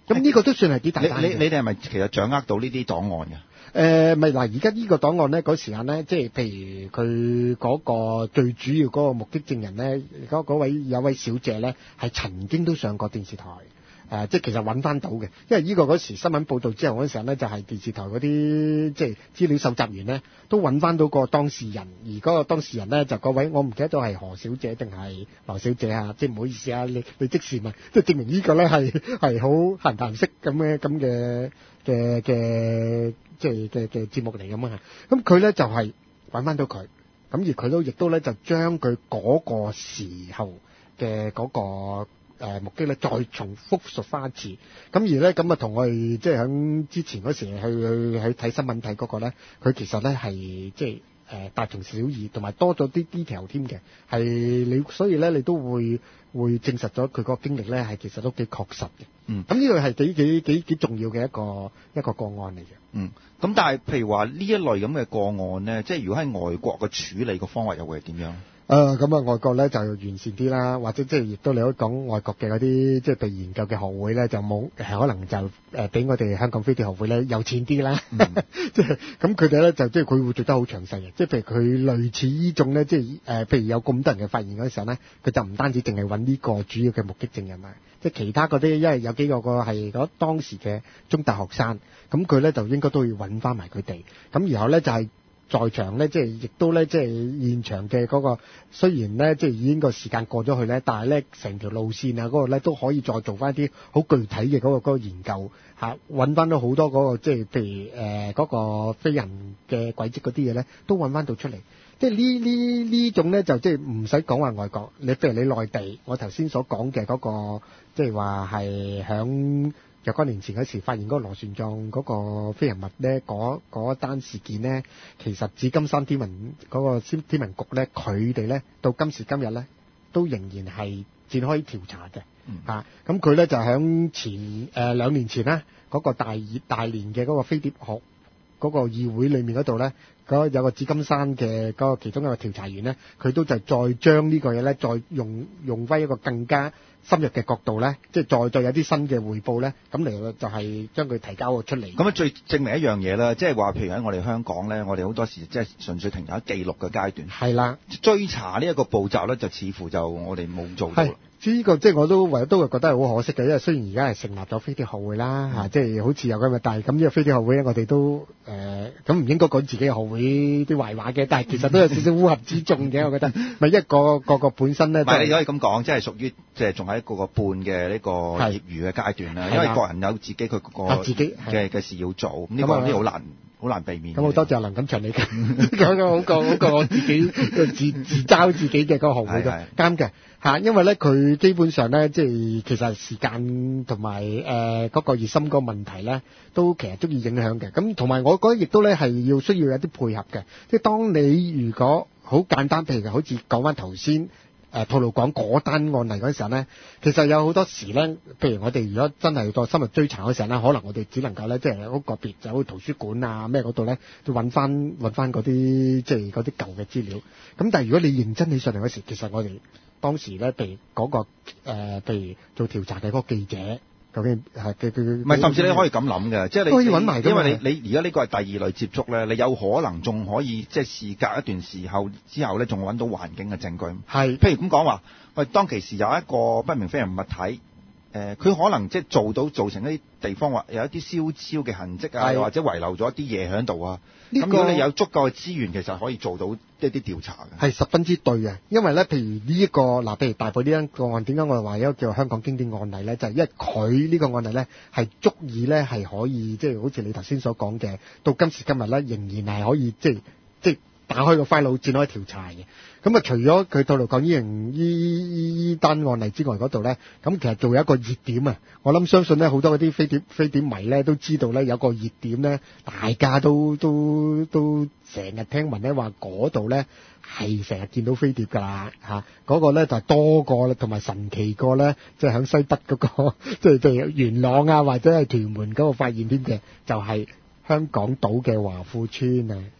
咁呢個都算係幾大單嘅。 你你你哋係咪其實掌握到呢啲檔案嘅？ 誒咪嗱，而家呢個檔案咧，嗰時間咧，即係譬如佢嗰個最主要嗰個目擊證人咧，嗰嗰位有位小姐咧，係曾經都上過電視台。誒、呃，即係其實揾翻到嘅，因為呢個嗰時新聞報導之後嗰陣時咧，就係、是、電視台嗰啲即係資料搜集員咧，都揾翻到個當事人，而嗰個當事人咧就嗰位，我唔記得咗係何小姐定係劉小姐啊，即係唔好意思啊，你你即時問，即係證明呢個咧係係好閒談式咁嘅咁嘅嘅嘅即係嘅嘅節目嚟咁啊，咁佢咧就係揾翻到佢，咁而佢都亦都咧就將佢嗰個時候嘅嗰、嗰個。誒目擊咧，再重複述翻一次，咁而咧咁啊，同我哋即係喺之前嗰時去去去睇新聞睇嗰個咧，佢其實咧係即係誒大同小異，同埋多咗啲 detail 添嘅，係你所以咧你都會會證實咗佢嗰個經歷咧係其實都幾確實嘅。 嗯， 咁呢個係幾幾幾幾重要嘅一個一個個案嚟嘅。 嗯，咁但係譬如話呢一類咁嘅個案咧，即係如果喺外國嘅處理個方法又會係點樣？ 誒咁啊，外國咧就完善啲啦，或者即係亦都你可以講外國嘅嗰啲即係被研究嘅學會咧，就冇係可能就誒比我哋香港飛碟學會咧有錢啲啦。即係咁佢哋咧就即係佢會做得好詳細嘅，即係譬如佢類似呢種咧，即係誒譬如有咁多人嘅發現嗰陣時候咧，佢就唔單止淨係揾呢個主要嘅目擊證人啊，即係其他嗰啲，因為有幾個個係嗰當時嘅中大學生，咁佢咧就應該都要揾翻埋佢哋，咁然後咧就係、是。在場咧，即係亦都咧，即係現場嘅嗰個，雖然咧，即係已經個時間過咗去咧，但係咧，成條路線啊，嗰個咧都可以再做翻啲好具體嘅嗰個嗰個研究嚇，揾翻到好多嗰個即係譬如誒嗰個飛人嘅軌跡嗰啲嘢咧，都揾翻到出嚟。即係呢呢呢種咧，就即係唔使講話外國，你譬如你內地，我頭先所講嘅嗰個，即係話係響。若干年前嗰時發現嗰個螺旋狀嗰個飛行物咧，嗰嗰單事件咧，其實紫金山天文嗰、嗰個天文局咧，佢哋咧到今時今日咧，都仍然係展開調查嘅。 嗯、 啊，咁佢咧就響前誒、呃、兩年前咧，嗰、嗰個大熱大連嘅嗰個飛碟學嗰個議會裏面嗰度咧，嗰有個紫金山嘅嗰個其中一個調查員咧，佢都就再將呢個嘢咧，再用用翻一個更加深入嘅角度咧，即係再再有啲新嘅彙報咧，咁嚟就係將佢提交咗出嚟。 咁啊，最證明一樣嘢啦，即係話，譬如喺我哋香港咧，我哋好多時即係純粹停留喺記錄嘅階段。 係啦， 追查呢一個步驟咧，就似乎就我哋冇做到。 呢個即係我都唯都係覺得係好可惜嘅，因為雖然而家係成立咗飛碟學會啦，嚇、嗯，即係好似有咁嘅，但係咁呢個飛碟學會咧，我哋都誒咁唔應該講自己嘅學會啲壞話嘅，但係其實都有少少烏合之眾嘅，我覺得。咪一個個個本身咧， 唔係你可以咁講，即係屬於即係仲喺個個半嘅呢個業餘嘅階段啦，因為個人有自己佢個自己嘅嘅事要做，咁呢個啲好難好難避免。 咁好多謝林錦祥你講嘅好過好過我自己自自嘲自己嘅個學會嘅啱嘅。嚇，因為咧佢基本上咧，即係其實時間同埋誒嗰個熱心個問題咧，都其實都要影響嘅。咁同埋我覺得亦都咧係要需要有啲配合嘅。即係當你如果好簡單，譬如好似講翻頭先誒吐露港嗰單案例嗰陣時候咧，其實有好多時咧，譬如我哋如果真係再深入追查嗰時候咧，可能我哋只能夠咧，即係好個別走去圖書館啊咩嗰度咧，就揾翻揾翻嗰啲即係嗰啲舊嘅資料。咁但係如果你認真起上嚟嗰時，其實我哋當時咧，譬如嗰個誒，譬如做調查嘅嗰個記者，究竟係佢佢唔係，甚至你可以咁諗嘅，即係你可以揾埋， 因為你你而家呢個係第二類接觸咧，你有可能仲可以即係事隔一段時候之後咧，仲揾到環境嘅證據。 係， 譬如咁講話，喂，當其時有一個不明飛行物體。誒、呃，佢可能即係做到造成一啲地方話有一啲燒焦嘅痕跡啊，又或者遺留咗一啲嘢喺度啊。咁、這個、如果你有足夠嘅資源，其實可以做到一啲調查嘅。係十分之對嘅，因為咧，譬如呢、這、一個嗱，譬如大埔呢一個案，點解我哋話有一個叫香港經典案例咧？就係、是、因為佢呢個案例咧係足以咧係可以即係好似你頭先所講嘅，到今時今日咧仍然係可以即係即係打開個 file 展開調查嘅。咁啊，除咗佢吐露港依樣依依單案例之外，嗰度咧，咁其實仲有一個熱點啊！我諗相信咧，好多嗰啲飛碟飛碟迷咧都知道咧，有個熱點咧，大家都都都成日聽聞咧話嗰度咧係成日見到飛碟㗎啦嚇，嗰個咧就係多個同埋神奇過咧，即係響西北嗰個，即係即係元朗啊或者係屯門嗰個發現添嘅，就係香港島嘅華富村啊！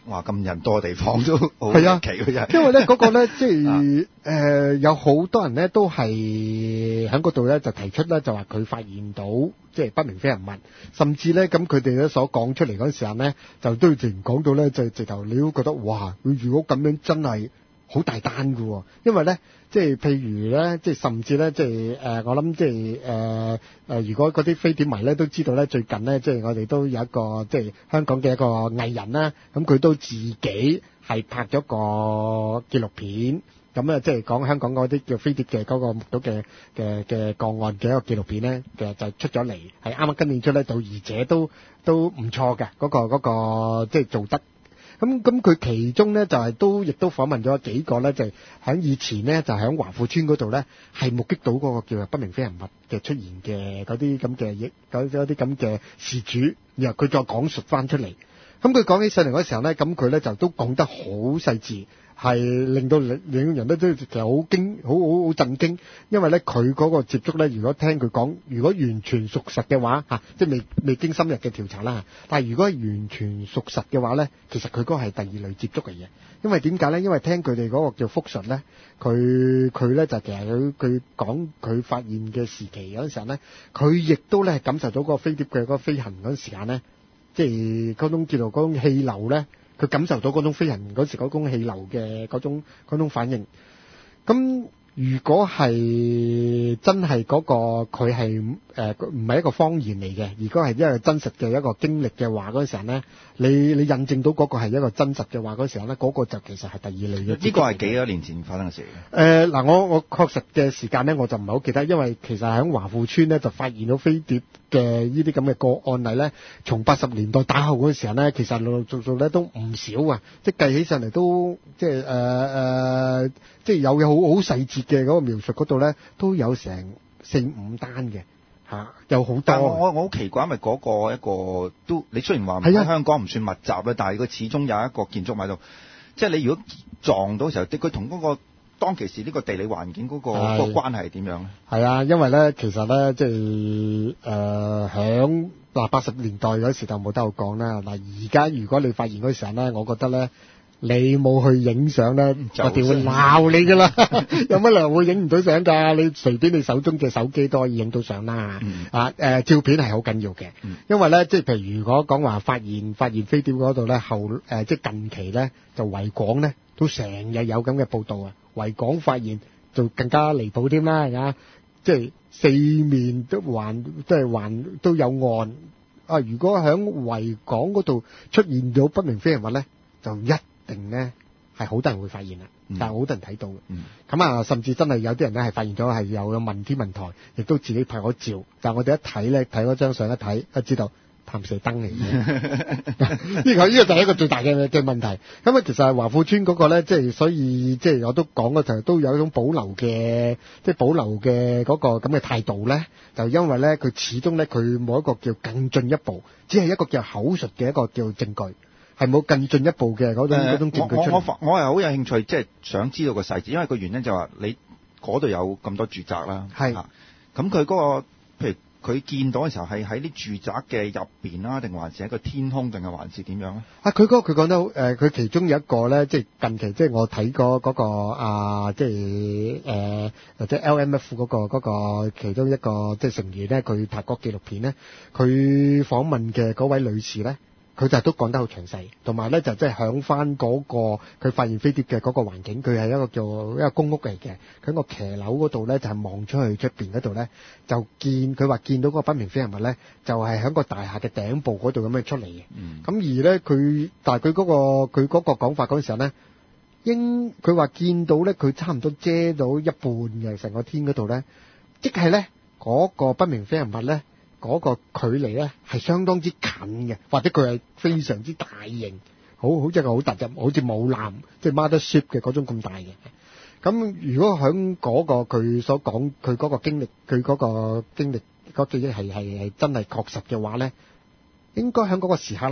哇咁人多嘅地方都好係啊奇嘅真係。 因為咧嗰個咧即係誒有好多人咧都係喺嗰度咧就提出咧就話佢發現到即係不明飛行物，甚至咧咁佢哋咧所講出嚟嗰陣時候咧就都直講到咧就直頭你都覺得哇，如果咁樣真係好大單㗎喎，因為咧。即係譬如咧，即係甚至咧，即係誒、呃，我諗即係誒誒，如果嗰啲飛碟迷咧都知道咧，最近咧，即係我哋都有一個即係香港嘅一個藝人啦，咁佢都自己係拍咗個紀錄片，咁啊，即係講香港嗰啲叫飛碟嘅嗰個目睹嘅嘅嘅個案嘅一個紀錄片咧，其實就出咗嚟，係啱啱今年出咧，到而且都都唔錯嘅，嗰、嗰個嗰、嗰個即係做得。咁咁佢其中咧就係、是、都亦都訪問咗幾個咧，就係、是、喺以前咧就喺華富村嗰度咧係目擊到嗰個叫做不明飛行物嘅出現嘅嗰啲咁嘅嘢，嗰啲咁嘅事主，然後佢再講述翻出嚟。咁佢講起上嚟嗰時候咧，咁佢咧就都講得好細緻。係令到令令人都都其實好驚，好好好震驚，因為咧佢嗰個接觸咧，如果聽佢講，如果完全屬實嘅話，嚇、啊，即係未未經深入嘅調查啦。但係如果係完全屬實嘅話咧，其實佢嗰個係第二類接觸嘅嘢。因為點解咧？因為聽佢哋嗰個叫復述咧，佢佢咧就其實佢佢講佢發現嘅時期嗰陣時候咧，佢亦都咧感受到嗰個飛碟嘅嗰個飛行嗰陣時間咧，即係嗰種叫做嗰種氣流咧。佢感受到嗰種飛行嗰時嗰種氣流嘅嗰種嗰種反應，咁如果係真係嗰個佢係誒唔係一個謊言嚟嘅，如果係一個真實嘅一個經歷嘅話，嗰陣時候咧，你你印證到嗰個係一個真實嘅話，嗰時候咧，嗰個就其實係第二類嘅。 呢個係幾多年前發生嘅事？ 誒嗱，我我確實嘅時間咧，我就唔係好記得，因為其實喺華富村咧就發現到飛碟嘅呢啲咁嘅個案例咧，從八十年代打後嗰陣時候咧，其實陸陸續續咧都唔少啊，即係計起上嚟都即係誒誒，即係有有好好細節嘅嗰個描述嗰度咧，都有成四五單嘅嚇，有好多。 但我我我好奇怪，因為嗰個一個都你雖然話喺香港唔算密集咧，但係佢始終有一個建築喺度，即係你如果撞到時候，佢同嗰個當其時呢個地理環境嗰個嗰個關係係點樣咧？係啊，因為咧其實咧即係誒響嗱八十年代嗰時就冇得好講啦。嗱而家如果你發現嗰時候咧，我覺得咧。你冇去影相咧，我哋會鬧你噶啦！有乜理由會影唔到相㗎？你隨便你手中嘅手機都可以影到相啦。嗯、啊誒、呃，照片係好緊要嘅，嗯、因為咧即係譬如如果講話發現發現飛碟嗰度咧後誒、呃、即係近期咧就維港咧都成日有咁嘅報導啊！維港發現就更加離譜添啦，係嘛？即係四面都環即係環都有岸啊！如果喺維港嗰度出現咗不明飛行物咧，就一定咧係好多人會發現啦，嗯、但係好多人睇到嘅。咁啊、嗯，甚至真係有啲人咧係發現咗係有有問天文台，亦都自己拍咗照。但係我哋一睇咧，睇嗰張相一睇，一知道彈射燈嚟嘅。呢個呢個就係一個最大嘅嘅問題。咁啊，其實係華富村嗰個咧，即係所以即係我都講嗰陣都有一種保留嘅，即係保留嘅嗰個咁嘅態度咧，就因為咧佢始終咧佢冇一個叫更進一步，只係一個叫口述嘅一個叫證據。係冇更進一步嘅嗰種嗰種證據出嚟。我我我係好有興趣，即係想知道個細節，因為個原因就話你嗰度有咁多住宅啦。係。咁佢嗰個，譬如佢見到嘅時候係喺啲住宅嘅入邊啦，定還是喺個天空，定係還是點樣咧？啊，佢嗰佢講得好誒，佢、呃、其中有一個咧，即係近期即係我睇過嗰個啊，即係誒或者 L M F 嗰個嗰個其中一個即係成員咧，佢拍嗰紀錄片咧，佢訪問嘅嗰位女士咧。佢就都講得好詳細，同埋咧就即係響翻嗰個佢發現飛碟嘅嗰個環境，佢係一個叫一個公屋嚟嘅，佢喺個騎樓嗰度咧就係望出去出邊嗰度咧，就見佢話見到嗰個不明飛行物咧，就係喺個大廈嘅頂部嗰度咁樣出嚟嘅。咁、嗯、而咧佢，但係佢嗰個佢嗰個講法嗰陣時候咧，應佢話見到咧，佢差唔多遮到一半嘅成個天嗰度咧，即係咧嗰個不明飛行物咧。嗰個距離咧係相當之近嘅，或者佢係非常之大型，好好似一個好突入，好似母艦即係 mothership 嘅嗰種咁大嘅。咁如果喺嗰個佢所講佢嗰個經歷，佢嗰個經歷嗰記憶係係係真係確實嘅話咧，應該喺嗰個時刻咧，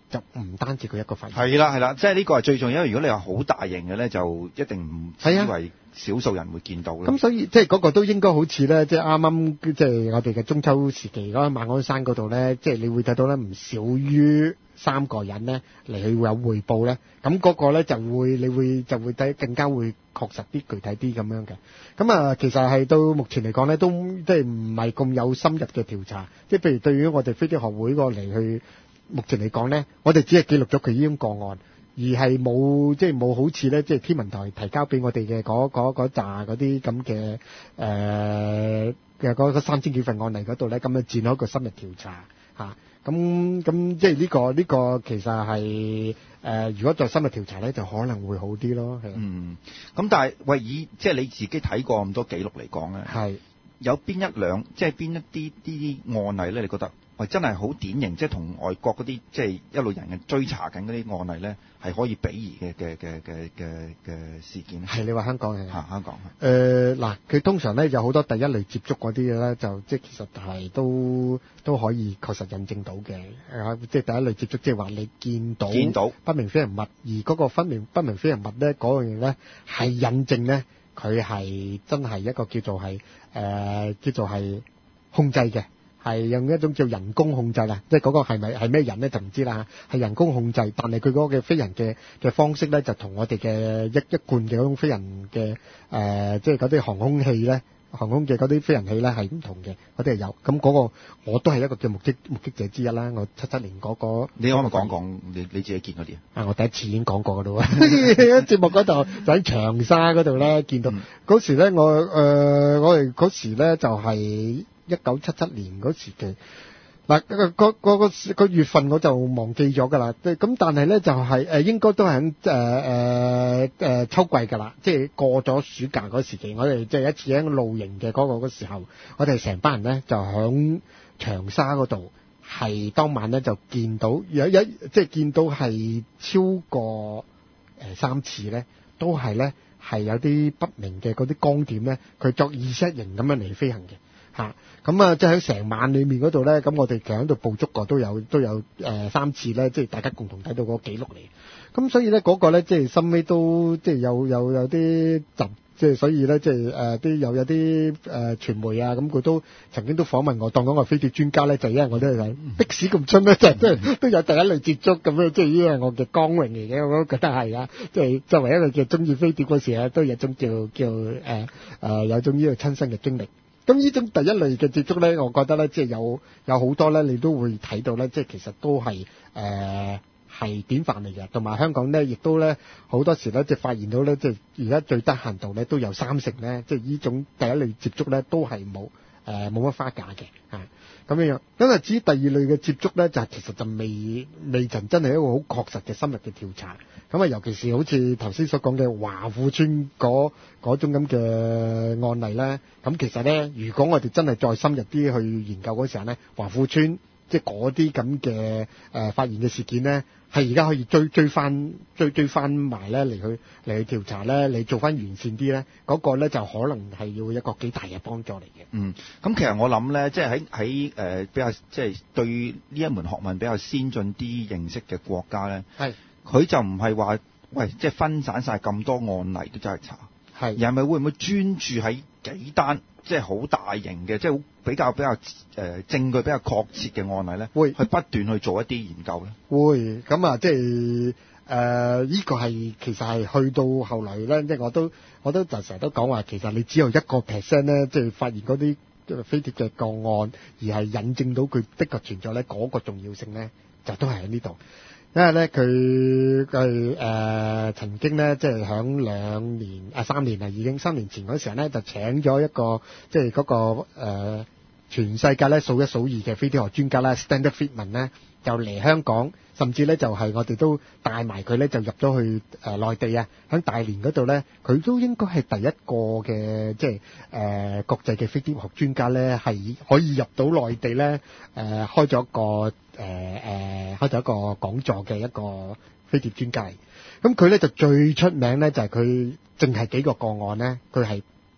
就唔單止佢一個發現。 係啦係啦，即係呢個係最重要。因為如果你話好大型嘅咧，就一定唔只為少數人會見到啦。 咁所以即係嗰個都應該好似咧，即係啱啱即係我哋嘅中秋時期嗰個馬鞍山嗰度咧，即係你會睇到咧唔少於三個人咧嚟去會有匯報咧，咁嗰個咧就會你會就會睇更加會確實啲、具體啲咁樣嘅。咁啊，其實係到目前嚟講咧，都即係唔係咁有深入嘅調查。即係譬如對於我哋飛碟學會個嚟去，目前嚟講咧，我哋只係記錄咗佢呢種個案，而係冇即係冇好似咧，即係天文台提交俾我哋嘅嗰嗰嗰扎嗰啲咁嘅誒嘅嗰嗰三千幾份案例嗰度咧，咁樣展開一個深入調查嚇。咁咁即係呢個呢個其實係誒、呃，如果再深入調查咧，就可能會好啲咯。係。 嗯，咁但係喂，以即係你自己睇過咁多記錄嚟講咧， 係有邊一兩即係邊一啲啲案例咧？你覺得喂真係好典型，即係同外國嗰啲即係一路人嘅追查緊嗰啲案例咧，係可以比擬嘅嘅嘅嘅嘅嘅事件？係你話香港係嚇香港誒嗱，佢、呃、通常咧有好多第一類接觸嗰啲嘢咧，就即係其實係都都可以確實印證到嘅。啊，即係第一類接觸，即係話你見到見到不明飛行物，而嗰個分明不明飛行物咧嗰樣嘢咧係印證咧，佢係真係一個叫做係誒、呃、叫做係控制嘅。係用一種叫人工控制啦，即係嗰個係咪係咩人咧就唔知啦，係人工控制，但係佢嗰個嘅飛人嘅嘅方式咧就同我哋嘅一一貫嘅嗰種飛人嘅誒、呃，即係嗰啲航空器咧，航空嘅嗰啲飛人器咧係唔同嘅，嗰啲係有。咁嗰個我都係一個叫目擊目擊者之一啦。我七七年嗰、嗰個，你可唔可以講講你你自己見嗰啲啊？我第一次已經講過噶啦喎，喺節目嗰度就喺長沙嗰度咧見到嗰、嗯、時咧，我誒、呃、我哋嗰時咧就係、是。一九七七年嗰時嘅嗱，個個個個個月份我就忘記咗㗎啦。咁但係咧就係、是、誒應該都係喺誒誒誒秋季㗎啦，即係過咗暑假嗰時期，我哋即係一次喺露營嘅嗰個嗰時候，我哋成班人咧就喺長沙嗰度，係當晚咧就見到有一即係見到係超過誒三次咧，都係咧係有啲不明嘅嗰啲光點咧，佢作意識型咁樣嚟飛行嘅。嚇，咁啊，即係喺成晚裏面嗰度咧，咁我哋其實喺度捕捉過都有都有誒、呃、三次咧，即係大家共同睇到嗰個記錄嚟。咁所以咧嗰、那個咧，即係深尾都即係有有有啲集，即係所以咧即係誒啲有有啲誒、呃、傳媒啊，咁佢都曾經都訪問我，當講我飛碟專家咧，就因為我都係的士咁出咧，就都都有第一類接觸咁樣，即係呢個係我嘅光榮嚟嘅，我都覺得係啊，即係作為一個叫中意飛碟嗰時咧，都有種叫叫誒誒、呃呃、有種呢個親身嘅經歷。咁呢種第一類嘅接觸咧，我覺得咧，即係有有好多咧，你都會睇到咧，即係其實都係誒係典範嚟嘅，同埋香港咧，亦都咧好多時咧，即係發現到咧，即係而家最低限度咧，都有三成咧，即係呢種第一類接觸咧，都係冇誒冇乜花架嘅嚇咁樣樣。咁啊，至於第二類嘅接觸咧，就係其實就未未曾真係一個好確實嘅深入嘅調查。咁啊，尤其是好似頭先所講嘅華富村嗰嗰種咁嘅案例咧，咁其實咧，如果我哋真係再深入啲去研究嗰時候咧，華富村即係嗰啲咁嘅誒發現嘅事件咧，係而家可以追追翻追追翻埋咧嚟去嚟去調查咧，你做翻完善啲咧，嗰、那個咧就可能係要一個幾大嘅幫助嚟嘅。嗯，咁其實我諗咧，即係喺喺誒比較即係對呢一門學問比較先進啲認識嘅國家咧，係。佢就唔係話，喂，即係分散晒咁多案例都真係查，係，而係咪會唔會專注喺幾單，即係好大型嘅，即係比較比較誒、呃、證據比較確切嘅案例咧？會去不斷去做一啲研究咧？會，咁啊，即係誒呢個係其實係去到後來咧，即係我都我都就成日都講話，其實你只有一個 percent 咧，即係發現嗰啲飛碟嘅個案，而係引證到佢的確存在咧，嗰、那個重要性咧，就都係喺呢度。因為咧佢佢誒曾經咧，即係響兩年啊三年啊已經三年前嗰時候咧，就請咗一個即係嗰個誒、呃、全世界咧數一數二嘅飛碟學專家啦 Stanford Friedman 咧，就嚟香港，甚至咧就係、是、我哋都帶埋佢咧就入咗去誒、呃、內地啊，響大連嗰度咧，佢都應該係第一個嘅即係誒、呃、國際嘅飛碟學專家咧，係可以入到內地咧誒、呃、開咗一個。誒、呃、誒開咗一個講座嘅一個飛碟專家，咁佢咧就最出名咧就係佢淨係幾個個案咧，佢係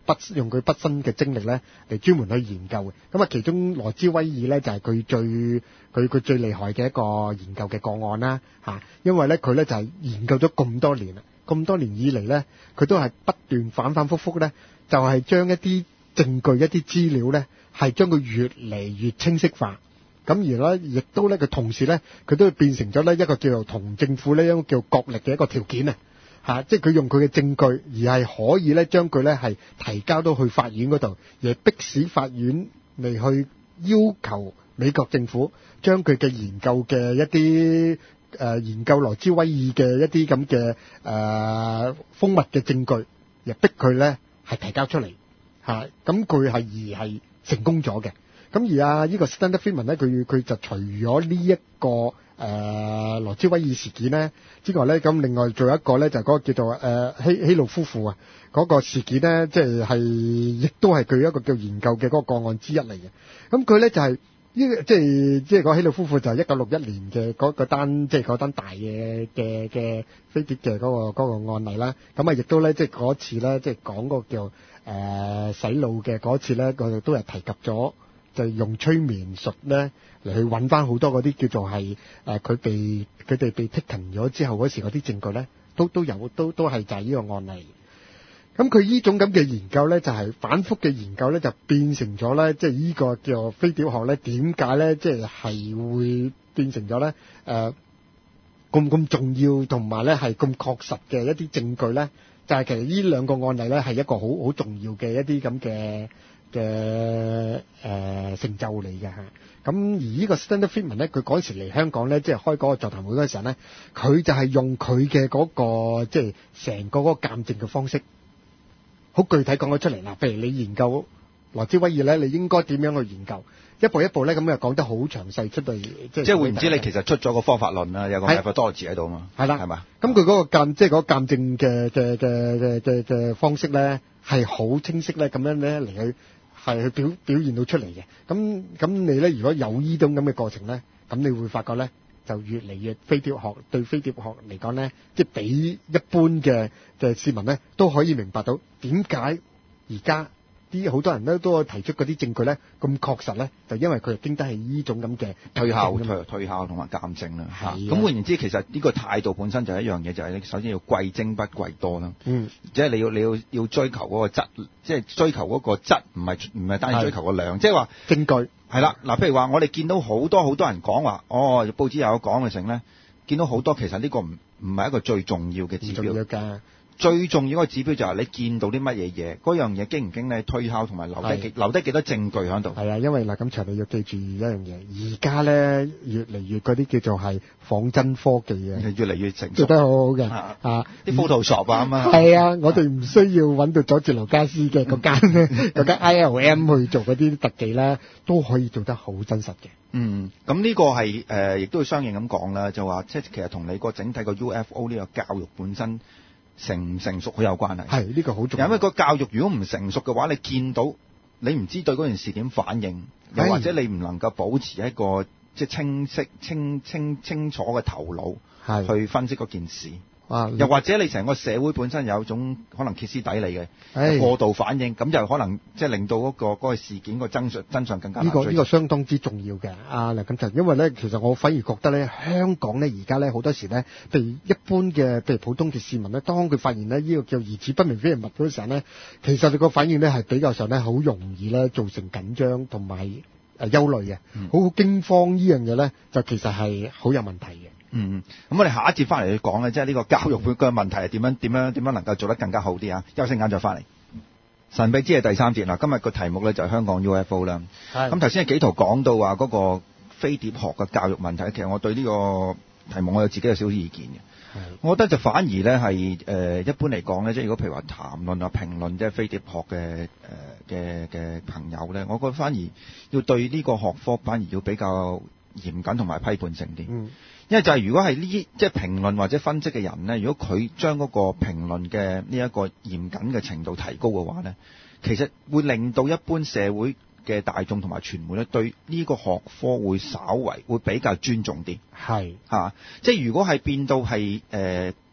畢用佢畢生嘅精力咧嚟專門去研究嘅。咁啊，其中羅茲威爾咧就係、是、佢最佢佢最厲害嘅一個研究嘅個案啦嚇，因為咧佢咧就係、是、研究咗咁多年啦，咁多年以嚟咧佢都係不斷反反覆覆咧，就係、是、將一啲證據一啲資料咧係將佢越嚟越清晰化。咁而咧，亦都咧，佢同時咧，佢都變成咗咧一個叫做同政府咧一個叫角力嘅一個條件啊！嚇，即係佢用佢嘅證據，而係可以咧將佢咧係提交到去法院嗰度，而迫使法院嚟去要求美國政府將佢嘅研究嘅一啲誒、呃、研究羅茲威爾嘅一啲咁嘅誒蜂蜜嘅證據，而逼佢咧係提交出嚟嚇。咁佢係而係成功咗嘅。咁而啊，呢個 Stanton Friedman 咧，佢佢就除咗呢一個誒、呃、羅茲威爾事件咧之外咧，咁另外仲有一個咧就係、是、嗰個叫做誒、呃、希希路夫婦啊嗰、那個事件咧，即係係亦都係佢一個叫研究嘅嗰個個案之一嚟嘅。咁佢咧就係、是、呢個即係即係個希路夫婦就係一九六一年嘅嗰個單即係嗰單大嘅嘅嘅飛碟嘅嗰、那個那個案例啦。咁啊，亦都咧即係嗰次咧即係講嗰個叫誒、呃、洗腦嘅嗰次咧，佢都係提及咗。就用催眠術咧嚟去揾翻好多嗰啲叫做係誒佢被佢哋被 taken 咗之後嗰時嗰啲證據咧，都都有都都係就係呢個案例。咁佢呢種咁嘅研究咧，就係、是、反覆嘅研究咧，就變成咗咧，即係呢個叫飛碟學咧，點解咧，即係係會變成咗咧誒咁咁重要同埋咧係咁確實嘅一啲證據咧？就係、是、其實呢兩個案例咧係一個好好重要嘅一啲咁嘅。嘅誒、呃、成就嚟嘅嚇，咁而呢個 Stanton Friedman 咧，佢嗰時嚟香港咧，即係開嗰個座談會嗰陣時候咧，佢就係用佢嘅嗰個即係成個嗰個鑑證嘅方式，好具體講咗出嚟啦。譬如你研究羅茲威爾咧，你應該點樣去研究？一步一步咧，咁又講得好詳細出嚟，即係即係會唔知你其實出咗個方法論啦，有個 methodology喺度嘛？係啦，係嘛？ 咁佢嗰個鑑即係嗰個鑑證嘅嘅嘅嘅嘅嘅方式咧，係好清晰咧，咁樣咧嚟去。係去表表現到出嚟嘅，咁咁你咧如果有呢種咁嘅過程咧，咁你會發覺咧就越嚟越飛碟學對飛碟學嚟講咧，即係比一般嘅嘅市民咧都可以明白到點解而家啲好多人咧都提出嗰啲證據咧咁確實咧，就因為佢係經得係呢種咁嘅推敲、推推敲同埋鑑證啦。嚇，咁換言之，其實呢個態度本身就係一樣嘢，就係你首先要貴精不貴多啦。嗯，即係你要你要要追求嗰個質，即係追求嗰個質，唔係唔係單係追求個量，即係話證據係啦。嗱，譬如話我哋見到好多好多人講話，哦，報紙又有講嘅成咧，見到好多其實呢個唔唔係一個最重要嘅指標。最重要嘅指標就係你見到啲乜嘢嘢，嗰樣嘢經唔經你推敲同埋留低幾留低幾多證據喺度。係啊， 因為嗱咁長你要記住一樣嘢，而家咧越嚟越嗰啲叫做係仿真科技啊， 越嚟越成熟， 做得好好嘅啊！ 啲 Photoshop 啊嘛， 係啊，我哋唔需要揾到佐治盧加斯嘅嗰間咧，嗰間 I L M 去做嗰啲特技咧，都可以做得好真實嘅。 嗯，咁呢個係誒，亦都要相應咁講啦，就話即係其實同你個整體個 U F O 呢個教育本身成唔成熟好有關係。係呢、呢個好重要。因為個教育如果唔成熟嘅話，你見到你唔知對嗰件事點反應，又或者你唔能夠保持一個即係清晰、清清清楚嘅頭腦去分析嗰件事。啊！又或者你成個社會本身有一種可能歇斯底里嘅過度反應，咁就可能即係令到嗰、嗰個嗰、嗰個事件個真相真相更加難追。呢、呢個呢、呢個相當之重要嘅。啊嗱，咁就因為咧，其實我反而覺得咧，香港咧而家咧好多時咧，譬如一般嘅譬如普通嘅市民咧，當佢發現咧呢、呢個叫疑似不明飛行物嗰時候咧，其實佢個反應咧係比較上咧好容易咧造成緊張同埋誒憂慮嘅，好、嗯、驚慌呢樣嘢咧就其實係好有問題嘅。 嗯，咁我哋下一節翻嚟去講咧，即係呢個教育嘅問題係點樣點樣點樣能夠做得更加好啲啊！休息間再翻嚟。神秘之夜第三節啦，今日個題目咧就係香港 U F O 啦。咁頭先紀陶講到話嗰個飛碟學嘅教育問題，其實我對呢個題目我有自己有少少意見嘅。我覺得就反而咧係誒一般嚟講咧，即係如果譬如話談論啊評論即係飛碟學嘅誒嘅嘅朋友咧，我覺得反而要對呢個學科反而要比較嚴謹同埋批判性啲。嗯。因為就係如果係呢即係評論或者分析嘅人咧，如果佢將嗰個評論嘅呢一個嚴謹嘅程度提高嘅話咧，其實會令到一般社會嘅大眾同埋傳媒咧對呢個學科會稍為會比較尊重啲。係啊，即係如果係變到係誒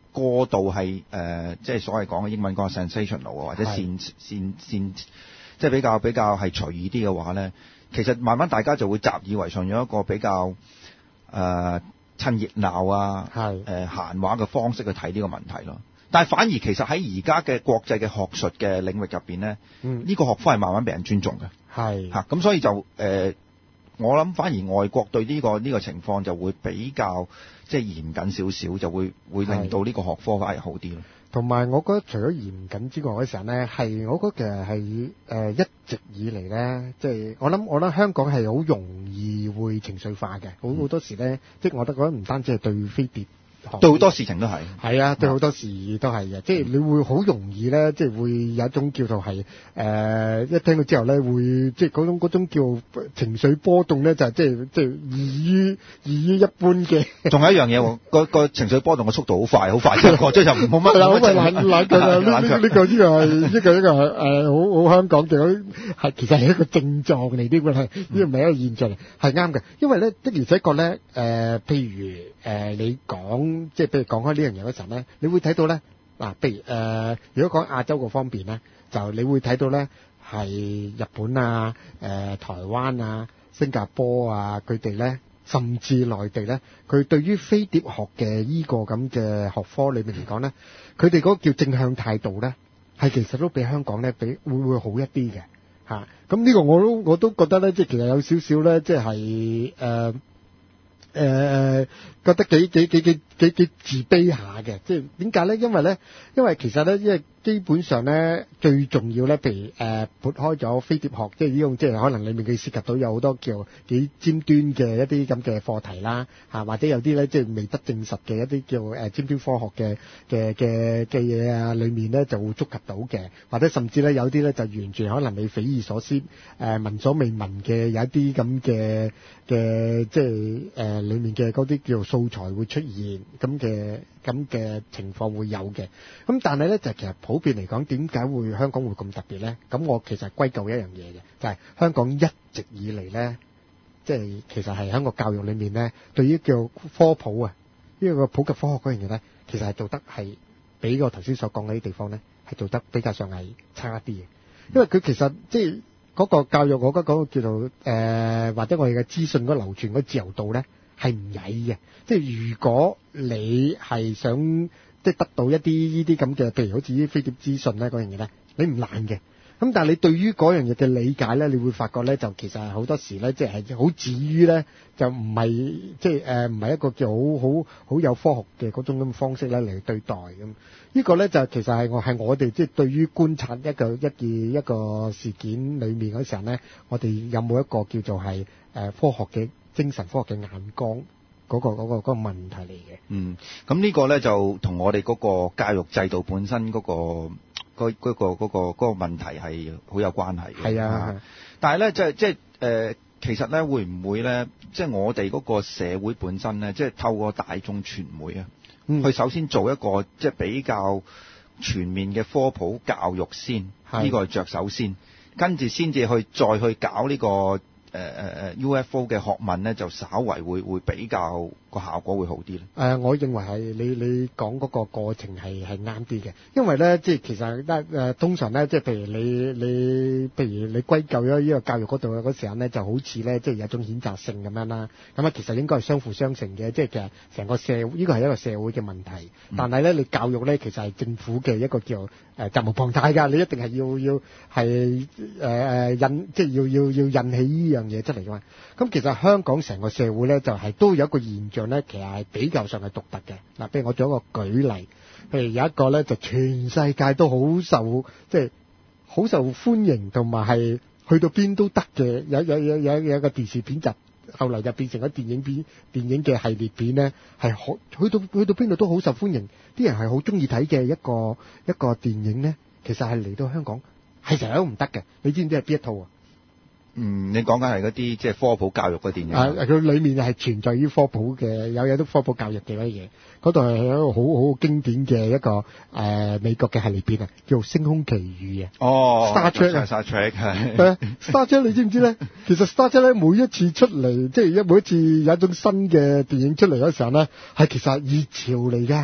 過度係誒、呃，即係所謂講嘅英文講 sensational 啊，或者線線線，即係比較比較係隨意啲嘅話咧，其實慢慢大家就會習以為常，用一個比較誒、呃、趁熱鬧啊，誒、呃、閒話嘅方式去睇呢個問題咯。但係反而其實喺而家嘅國際嘅學術嘅領域入邊咧，呢、嗯呢個學科係慢慢被人尊重嘅，係嚇咁，所以就誒、呃，我諗反而外國對呢、呢個呢、呢個情況就會比較即係嚴謹少少，就會會令到呢個學科反而好啲咯。 同埋我覺得除咗嚴謹之外嘅時候咧，係我覺得其實係誒一直以嚟咧，即係我諗我諗香港係好容易會情緒化嘅，好好多時咧，即係我覺得唔單止係對飛碟。對好多事情都係， 係啊，對好多事都係嘅，即係你會好容易咧，即係會有一種叫做係誒、呃，一聽到之後咧，會即係嗰種嗰種叫情緒波動咧，就係即係即係異於異於一般嘅。仲有一樣嘢喎，個個情緒波動嘅速度好快，好快，即係過咗就冇乜。係啦，好快冷冷嘅啦，呢呢呢個呢個係呢個呢個係誒好好香港嘅，係其實係一個症狀嚟啲嘅，呢個唔係一個現象嚟，係啱嘅。因為咧的而且確咧誒，譬如誒、呃、你講。即係譬如講開呢樣嘢嗰陣咧，你會睇到咧嗱，譬如誒、呃，如果講亞洲嗰方面咧，就你會睇到咧係日本啊、誒、呃、台灣啊、新加坡啊，佢哋咧甚至內地咧，佢對於飛碟學嘅依個咁嘅學科裏面嚟講咧，佢哋嗰個叫正向態度咧，係其實都比香港咧比會會好一啲嘅嚇。咁呢個我都我都覺得咧，即係其實有少少咧，即係誒。呃誒、呃、覺得幾幾幾幾幾幾自卑下嘅，即係點解咧？因為咧，因為其實咧，因為基本上咧，最重要咧，譬如誒撥開咗飛碟學，即係呢種即係可能裡面佢涉及到有好多叫幾尖端嘅一啲咁嘅課題啦，嚇或者有啲咧即係未得證實嘅一啲叫誒尖端科學嘅嘅嘅嘅嘢啊，裡面咧就會觸及到嘅，或者甚至咧有啲咧就完全可能你匪夷所思誒聞所未聞嘅有一啲咁嘅嘅即係誒。呃裏面嘅嗰啲叫做素材會出現咁嘅咁嘅情況會有嘅，咁但係咧就其實普遍嚟講，點解會香港會咁特別咧？咁我其實歸咎一樣嘢嘅，就係、是、香港一直以嚟咧，即係其實係喺個教育裏面咧，對於叫科普啊，呢個普及科學嗰樣嘢咧，其實係做得係比我頭先所講嗰啲地方咧，係做得比較上係差啲嘅，因為佢其實即係嗰個教育，我覺得嗰個叫做誒、呃、或者我哋嘅資訊嗰流傳嗰自由度咧。係唔曳嘅，即係如果你係想即係得到一啲呢啲咁嘅，譬如好似啲飛碟資訊咧嗰樣嘢咧，你唔難嘅。咁但係你對於嗰樣嘢嘅理解咧，你會發覺咧，就其實係好多時咧，即係係好止於咧，就唔係即係誒唔係一個叫好好好有科學嘅嗰種咁嘅方式咧嚟對待咁。呢個咧就其實係我係我哋即係對於觀察一個一件一個事件裡面嗰時候咧，我哋有冇一個叫做係誒科學嘅精神科學嘅眼光嗰個嗰個嗰個問題嚟嘅。嗯，咁呢個咧就同我哋嗰個教育制度本身嗰個。嗰嗰個嗰個嗰個問題係好有關係嘅。係啊，但係咧即係即係誒，其實咧會唔會咧，即係我哋嗰個社會本身咧，即係透過大眾傳媒啊，嗯，去首先做一個即係比較全面嘅科普教育先，呢個係着手先，跟住先至去再去搞呢個。誒誒誒 U F O 嘅學問咧，就稍為會會比較個效果會好啲咧。誒、呃，我認為係你你講嗰個過程係係啱啲嘅，因為咧即係其實咧誒、呃、通常咧即係譬如你你譬如你歸咎咗呢個教育嗰度嗰時候咧，就好似咧即係有一種譴責性咁樣啦。咁啊其實應該係相輔相成嘅，即係其實成個社會呢個係一個社會嘅問題。嗯、但係咧你教育咧其實係政府嘅一個叫誒、呃、責無旁貸㗎，你一定係要要係誒誒引即係要要要引起呢樣嘢出嚟㗎嘛。咁其實香港成個社會咧就係、是、都有一個現象咧，其實係比較上係獨特嘅。嗱，譬如我做一個舉例，譬如有一個咧就全世界都好受即係好受歡迎，同埋係去到邊都得嘅，有有有有有一個電視片集，後來就變成咗電影片電影嘅系列片咧，係好去到去到邊度都好受歡迎，啲人係好中意睇嘅一個一個電影咧，其實係嚟到香港係成日都唔得嘅。你知唔知係邊一套啊？嗯，你講緊係嗰啲即係科普教育嘅電影啊？佢裡面係存在於科普嘅，有有啲科普教育嘅嗰啲嘢。嗰度係一個好好經典嘅一個誒、呃、美國嘅系列片啊，叫做《星空奇遇》啊。哦 Star Trek 啊 Star Trek 係。Star Trek 你知唔知咧？其實 Star Trek 咧每一次出嚟，即係一每一次有一種新嘅電影出嚟嗰時候咧，係其實係熱潮嚟㗎。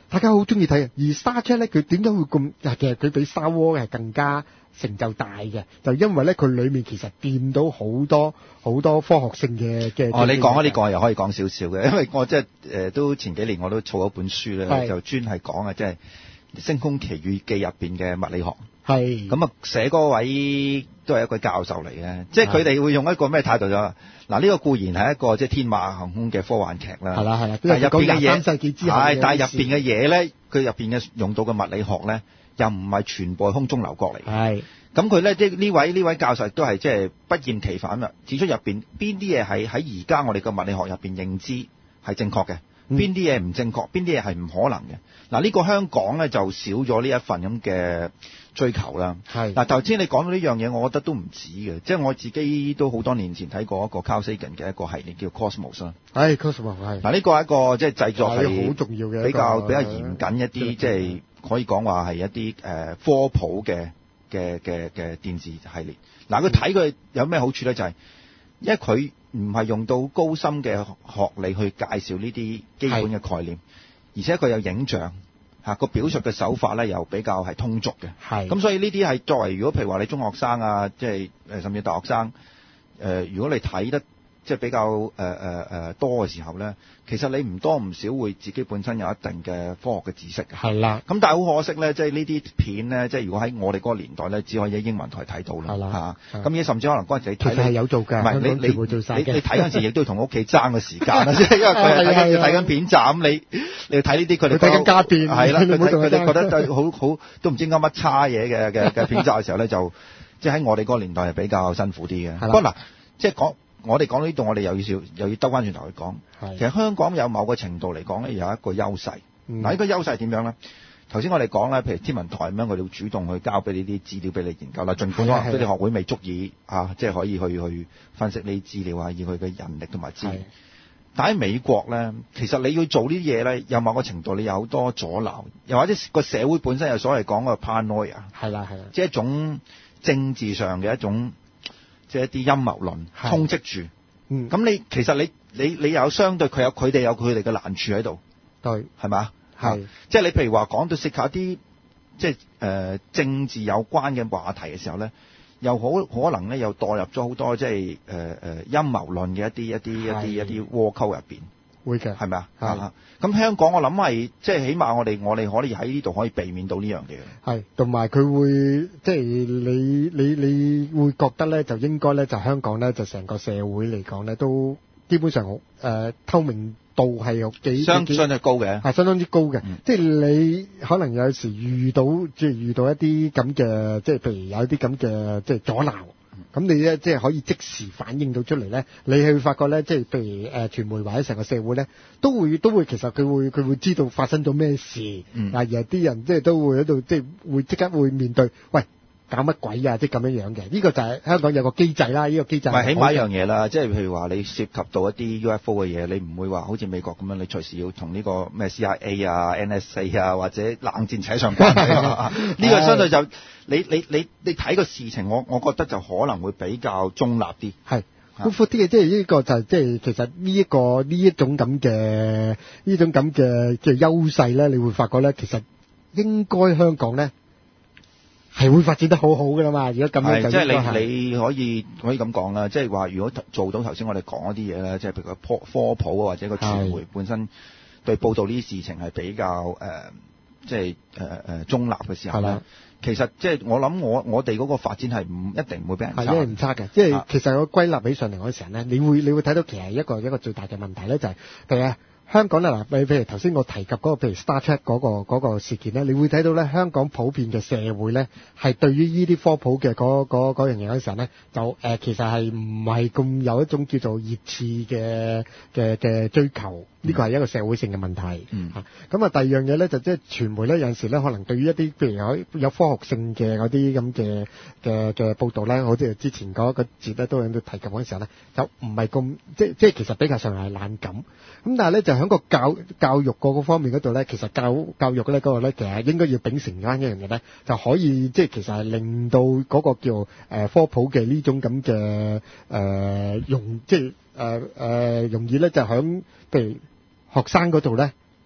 大家好中意睇啊。而 Star Trek 咧，佢點解會咁？其實佢比 Star Wars 係更加成就大嘅，就因為咧佢裡面其實掂到好多好多科學性嘅嘅。 哦，你講啊呢個又可以講少少嘅，因為我即係誒都前幾年我都儲咗本書咧，就專係講啊，即係《星空奇遇記》入邊嘅物理學。 係咁啊，寫嗰位都係一個教授嚟嘅，即係佢哋會用一個咩態度就話嗱，呢個固然係一個即係天馬行空嘅科幻劇啦， 係啦係啦， 但係入邊嘅嘢世紀之後係，但係入邊嘅嘢咧，佢入邊嘅用到嘅物理學咧，又唔係全部係空中樓閣嚟嘅。係，咁佢咧即係呢位呢位教授亦都係即係不厭其煩啦，指出入邊邊啲嘢係喺而家我哋嘅物理學入邊認知係正確嘅。邊啲嘢唔正確，邊啲嘢係唔可能嘅。嗱，呢個香港咧就少咗呢一份咁嘅追求啦。係嗱，頭先你講到呢樣嘢，我覺得都唔止嘅。即係我自己都好多年前睇過一個 Carl Sagan 嘅一個系列叫 Cosmos 啦。係 Cosmos 係。嗱，呢個係一個即係製作係好重要嘅，比較比較嚴謹一啲，即係可以講話係一啲誒科普嘅嘅嘅嘅電視系列。嗱，佢睇佢有咩好處咧？就係因為佢唔係用到高深嘅學理去介紹呢啲基本嘅概念，而且佢有影像嚇個表述嘅手法咧，又比較係通俗嘅。係咁，所以呢啲係作為如果譬如話你中學生啊，即係誒甚至大學生誒、呃，如果你睇得即係比較誒誒誒多嘅時候咧，其實你唔多唔少會自己本身有一定嘅科學嘅知識嘅。係啦。咁但係好可惜咧，即係呢啲片咧，即係如果喺我哋嗰個年代咧，只可以喺英文台睇到啦。係啦。嚇。咁而甚至可能嗰陣時你睇，其實係有做㗎。唔係你你你你睇嗰陣時亦都要同屋企爭個時間啦，即係因為佢係睇緊睇緊片站，你你睇呢啲佢哋睇緊家電係啦，佢佢哋覺得好好都唔知啱乜差嘢嘅嘅嘅片集嘅時候咧，就即係喺我哋嗰個年代係比較辛苦啲嘅。不過嗱，即係講。我哋講到呢度，我哋又要少又要兜翻轉頭去講。其實香港有某個程度嚟講咧，有一個優勢。嗱、嗯，呢個優勢點樣咧？頭先我哋講咧，譬如天文台咁樣，佢哋會主動去交俾呢啲資料俾你研究啦。儘管可能佢哋學會未足以啊，即係可以去去分析呢啲資料啊，以佢嘅人力同埋資源。但喺美國咧，其實你要做呢啲嘢咧，有某個程度你有好多阻撓，又或者個社會本身有所謂講嘅 paranoia。係啦係啦，即係一種政治上嘅一種。即係一啲陰謀論充斥住，咁、嗯、你其實你你你有相對佢有佢哋有佢哋嘅難處喺度，對，係咪？係，即係你譬如話講到涉及一啲即係誒、呃、政治有關嘅話題嘅時候咧，又好可能咧又墮入咗好多即係誒誒陰謀論嘅一啲一啲一啲一啲窩溝入邊。會嘅，係咪啊？係。咁香港我諗係即係起碼我哋我哋可以喺呢度可以避免到呢樣嘢。係，同埋佢會即係你你你會覺得咧，就應該咧就香港咧就成個社會嚟講咧都基本上好誒、呃、透明度係有幾相相對高嘅，係相當之高嘅。嗯、即係你可能有時遇到即係遇到一啲咁嘅，即係譬如有一啲咁嘅即係阻撓。咁你咧即係可以即時反映到出嚟咧，你係發覺咧，即係譬如誒傳媒或者成個社會咧，都會都會其實佢會佢會知道發生咗咩事，嗯，而係啲人即係都會喺度即係會即刻會面對，喂搞乜鬼啊，即係咁樣樣嘅，呢、這個就係香港有個機制啦，呢、這個機制。唔係起碼一樣嘢啦，即係譬如話你涉及到一啲 U F O 嘅嘢，你唔會話好似美國咁樣，你隨時要同呢個咩 C I A 啊、N S A 啊或者冷戰扯上關係。呢個相對就你你你你睇個事情，我我覺得就可能會比較中立啲。係。寬闊啲嘅，即係呢個就係即係其實呢、這、一個呢一種咁嘅呢種咁嘅嘅優勢咧，你會發覺咧，其實應該香港咧。係會發展得好好噶啦嘛！如果咁樣就即係你你可以可以咁講啦，即係話如果做到頭先我哋講嗰啲嘢咧，即係譬如個科科普啊，或者個傳媒本身對報導呢啲事情係比較誒、呃，即係誒誒中立嘅時候咧，其實即係我諗我我哋嗰個發展係唔一定唔會俾人差，係因為唔差嘅。即係其實個歸納起上嚟嗰時候咧，你會你會睇到其實一個一個最大嘅問題咧就係譬如香港咧嗱，譬如頭先我提及嗰、那個譬如 Star Trek 嗰、那個嗰、那個事件咧，你會睇到咧香港普遍嘅社會咧，係對於呢啲科普嘅嗰嗰嗰樣嘢嗰陣時候咧，就誒、呃、其實係唔係咁有一種叫做熱刺嘅嘅嘅追求，呢個係一個社會性嘅問題。嗯。嚇、啊，咁啊第二樣嘢咧就即係傳媒咧有陣時咧可能對於一啲譬如有有科學性嘅嗰啲咁嘅嘅嘅報導咧，好似之前嗰個節咧都喺度提及嗰陣時候咧，就唔係咁即即係其實比較上係冷感。咁但係咧就喺個教教育嗰個方面嗰度咧，其實教教育咧嗰個咧，其實應該要秉承翻一樣嘢咧，就可以即係其實係令到嗰個叫誒、呃、科普嘅呢種咁嘅誒容即係誒誒容易咧，就喺譬如學生嗰度咧，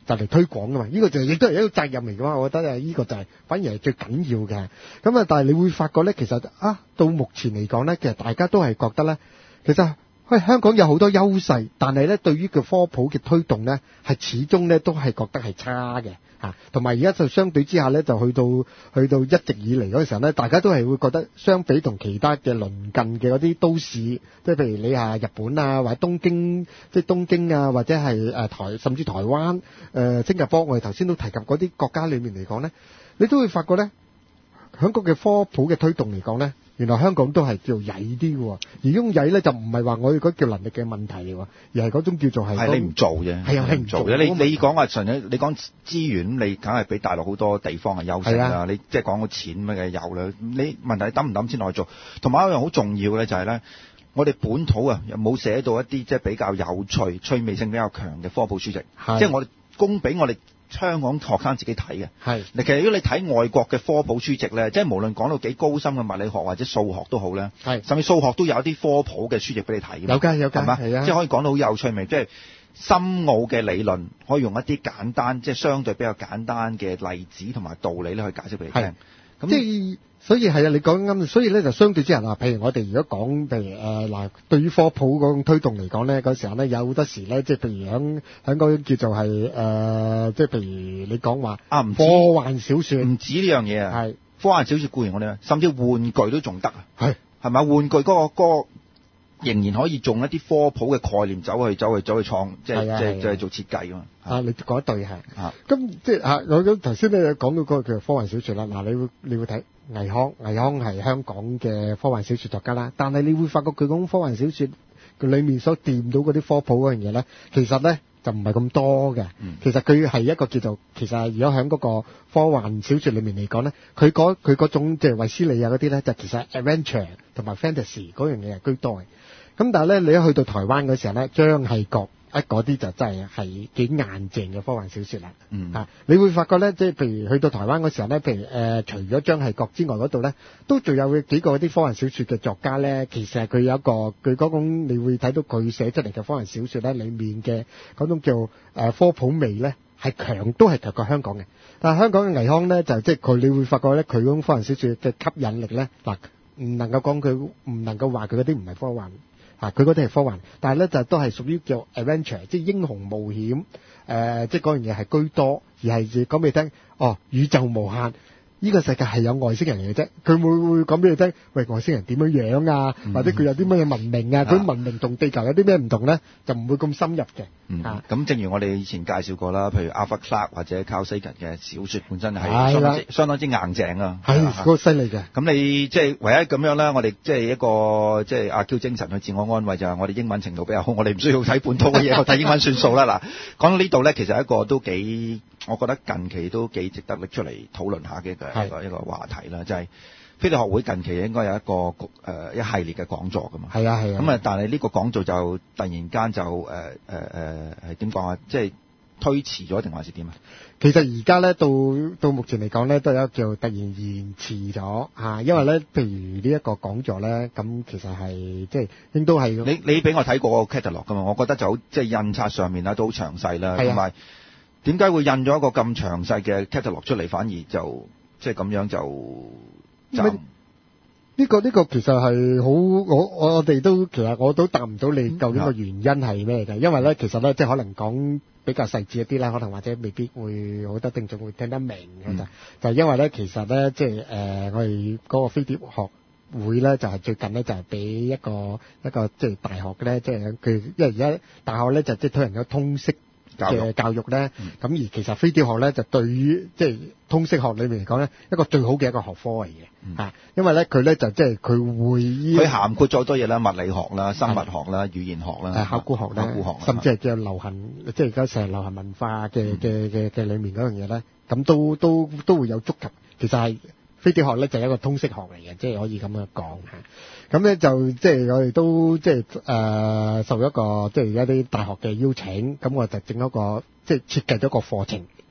就嚟推廣噶嘛，呢、這個就亦都係一個責任嚟噶嘛，我覺得誒呢個就係反而係最緊要嘅。咁啊，但係你會發覺咧，其實啊到目前嚟講咧，其實大家都係覺得咧，其實喂香港有好多優勢，但係咧對於個科普嘅推動咧，係始終咧都係覺得係差嘅。嚇，同埋而家就相對之下咧，就去到去到一直以嚟嗰個時候咧，大家都係會覺得相比同其他嘅鄰近嘅嗰啲都市，即係譬如你話日本啊，或者東京，即係東京啊，或者係誒台，甚至台灣、誒、呃、新加坡，我哋頭先都提及嗰啲國家裏面嚟講咧，你都會發覺咧，香港嘅科普嘅推動嚟講咧，原來香港都係叫曳啲嘅，而種曳咧就唔係話我哋嗰叫能力嘅問題嚟喎，而係嗰種叫做係係你唔做啫， 係啊，係唔做啫。你你講話純粹你講資源，你梗係比大陸好多地方係優勢啦。你即係講個錢乜嘅有啦。你問題抌唔抌先落去做，同埋一樣好重要嘅就係咧，我哋本土啊又冇寫到一啲即係比較有趣、趣味性比較強嘅科普書籍，即係我哋供俾我哋香港學生自己睇嘅。係，其實如果你睇外國嘅科普書籍咧，即係無論講到幾高深嘅物理學或者數學都好咧，係，甚至數學都有一啲科普嘅書籍俾你睇。有㗎有㗎，係嘛？係啊，即係可以講到好有趣味，即係深奧嘅理論可以用一啲簡單，即係相對比較簡單嘅例子同埋道理咧去解釋俾你聽。咁即係。所以係啊，你講啱，所以咧就相對之下嗱，譬如我哋如果講，譬如誒嗱、呃，對於科普嗰種推動嚟講咧，嗰時候咧有好多時咧，即係譬如響響嗰種叫做係誒、呃，即係譬如你講話啊，唔科幻小説，唔止呢樣嘢啊，係科幻小説固然我哋，甚至玩具都仲得啊，係係咪玩具嗰、嗰個嗰、嗰個仍然可以用一啲科普嘅概念走去走去走去創，即係即係即係做設計㗎嘛。啊，你講得對係。啊，咁即係啊，我咁頭先咧講到嗰個叫科幻小説啦。嗱，你會你會睇倪匡，倪匡係香港嘅科幻小説作家啦。但係你會發覺佢講科幻小説佢裡面所掂到嗰啲科普嗰樣嘢咧，其實咧就唔係咁多嘅。嗯、其實佢係一個叫做其實如果喺嗰個科幻小説裡面嚟講咧，佢嗰佢嗰種即係衛斯理啊嗰啲咧，就其實 adventure 同埋 fantasy 嗰樣嘢係居多嘅。咁但係咧，你一去到台灣嗰時候咧，張系國一嗰啲就真係係幾硬淨嘅科幻小説啦。嗯，啊，你會發覺咧，即係譬如去到台灣嗰時候咧，譬如誒、呃，除咗張系國之外嗰度咧，都仲有幾個啲科幻小説嘅作家咧，其實佢有一個佢嗰種，你會睇到佢寫出嚟嘅科幻小説咧，裡面嘅嗰種叫誒、呃、科普味咧，係強都係強過香港嘅。但係香港嘅倪匡咧，就即係佢，你會發覺咧，佢嗰種科幻小説嘅吸引力咧，嗱，唔能夠講佢，唔能夠話佢嗰啲唔係科幻。啊！佢嗰啲係科幻，但係咧就都係屬於叫 adventure，即係英雄冒險。誒、呃，即係嗰樣嘢係居多，而係講俾你聽，哦，宇宙無限。呢個世界係有外星人嚟嘅啫，佢會會講俾你聽，喂，外星人點樣樣啊，嗯、或者佢有啲乜嘢文明啊，佢、嗯、文明同地球有啲咩唔同咧，就唔會咁深入嘅。嗯，咁、啊、正如我哋以前介紹過啦，譬如 Arthur Clarke 或者 Carl Sagan 嘅小説本身係相當之相當之硬淨啊，係嗰個犀利嘅。咁你即係唯一咁樣啦，我哋即係一個即係阿 Q 精神去自我安慰就係我哋英文程度比較好，我哋唔需要睇本土嘅嘢，我睇英文算數啦。嗱，講到呢度咧，其實一個都幾，我覺得近期都幾值得拎出嚟討論下嘅一個一個一個話題啦，就係、是、飛碟學會近期應該有一個誒、呃、一系列嘅講座噶嘛。係啊係啊。咁啊，但係呢個講座就突然間就誒誒誒係點講啊？即係推遲咗定還是點啊？其實而家咧到到目前嚟講咧，都有一個叫突然延遲咗嚇，因為咧，譬如呢一個講座咧，咁其實係即係應都係你你俾我睇過個 catalog 噶嘛？我覺得就好即係印刷上面啦都好詳細啦，同埋點解會印咗一個咁詳細嘅 catalog 出嚟，反而就即係咁樣就就呢、呢個呢、呢個其實係好我我哋都其實我都答唔到你究竟個原因係咩嘅，因為咧其實咧即係可能講比較細緻一啲啦，可能或者未必會好多聽眾會聽得明嘅、嗯、就就係因為咧其實咧即係誒我哋嗰個飛碟學會咧就係、是、最近咧就係、是、俾一個一個即係大學咧即係佢因為而家大學咧就即係推行咗通識嘅教育咧，咁、嗯、而其實飛碟學咧就對於即係通識學裏面嚟講咧，一個最好嘅一個學科嚟嘅、嗯、因為咧佢咧就即係佢會佢涵括咗好多嘢啦，物理學啦、生物學啦、語言學啦、考古學啦，考古學甚至係叫流行，即係而家成日流行文化嘅嘅嘅嘅裏面嗰樣嘢咧，咁都都都會有觸及。其實係飛碟學咧就係一個通識學嚟嘅，即係可以咁樣講嚇。咁咧就即係我哋都即係誒受一個即係而家啲大學嘅邀請，咁我就整一個即係設計咗個課程，一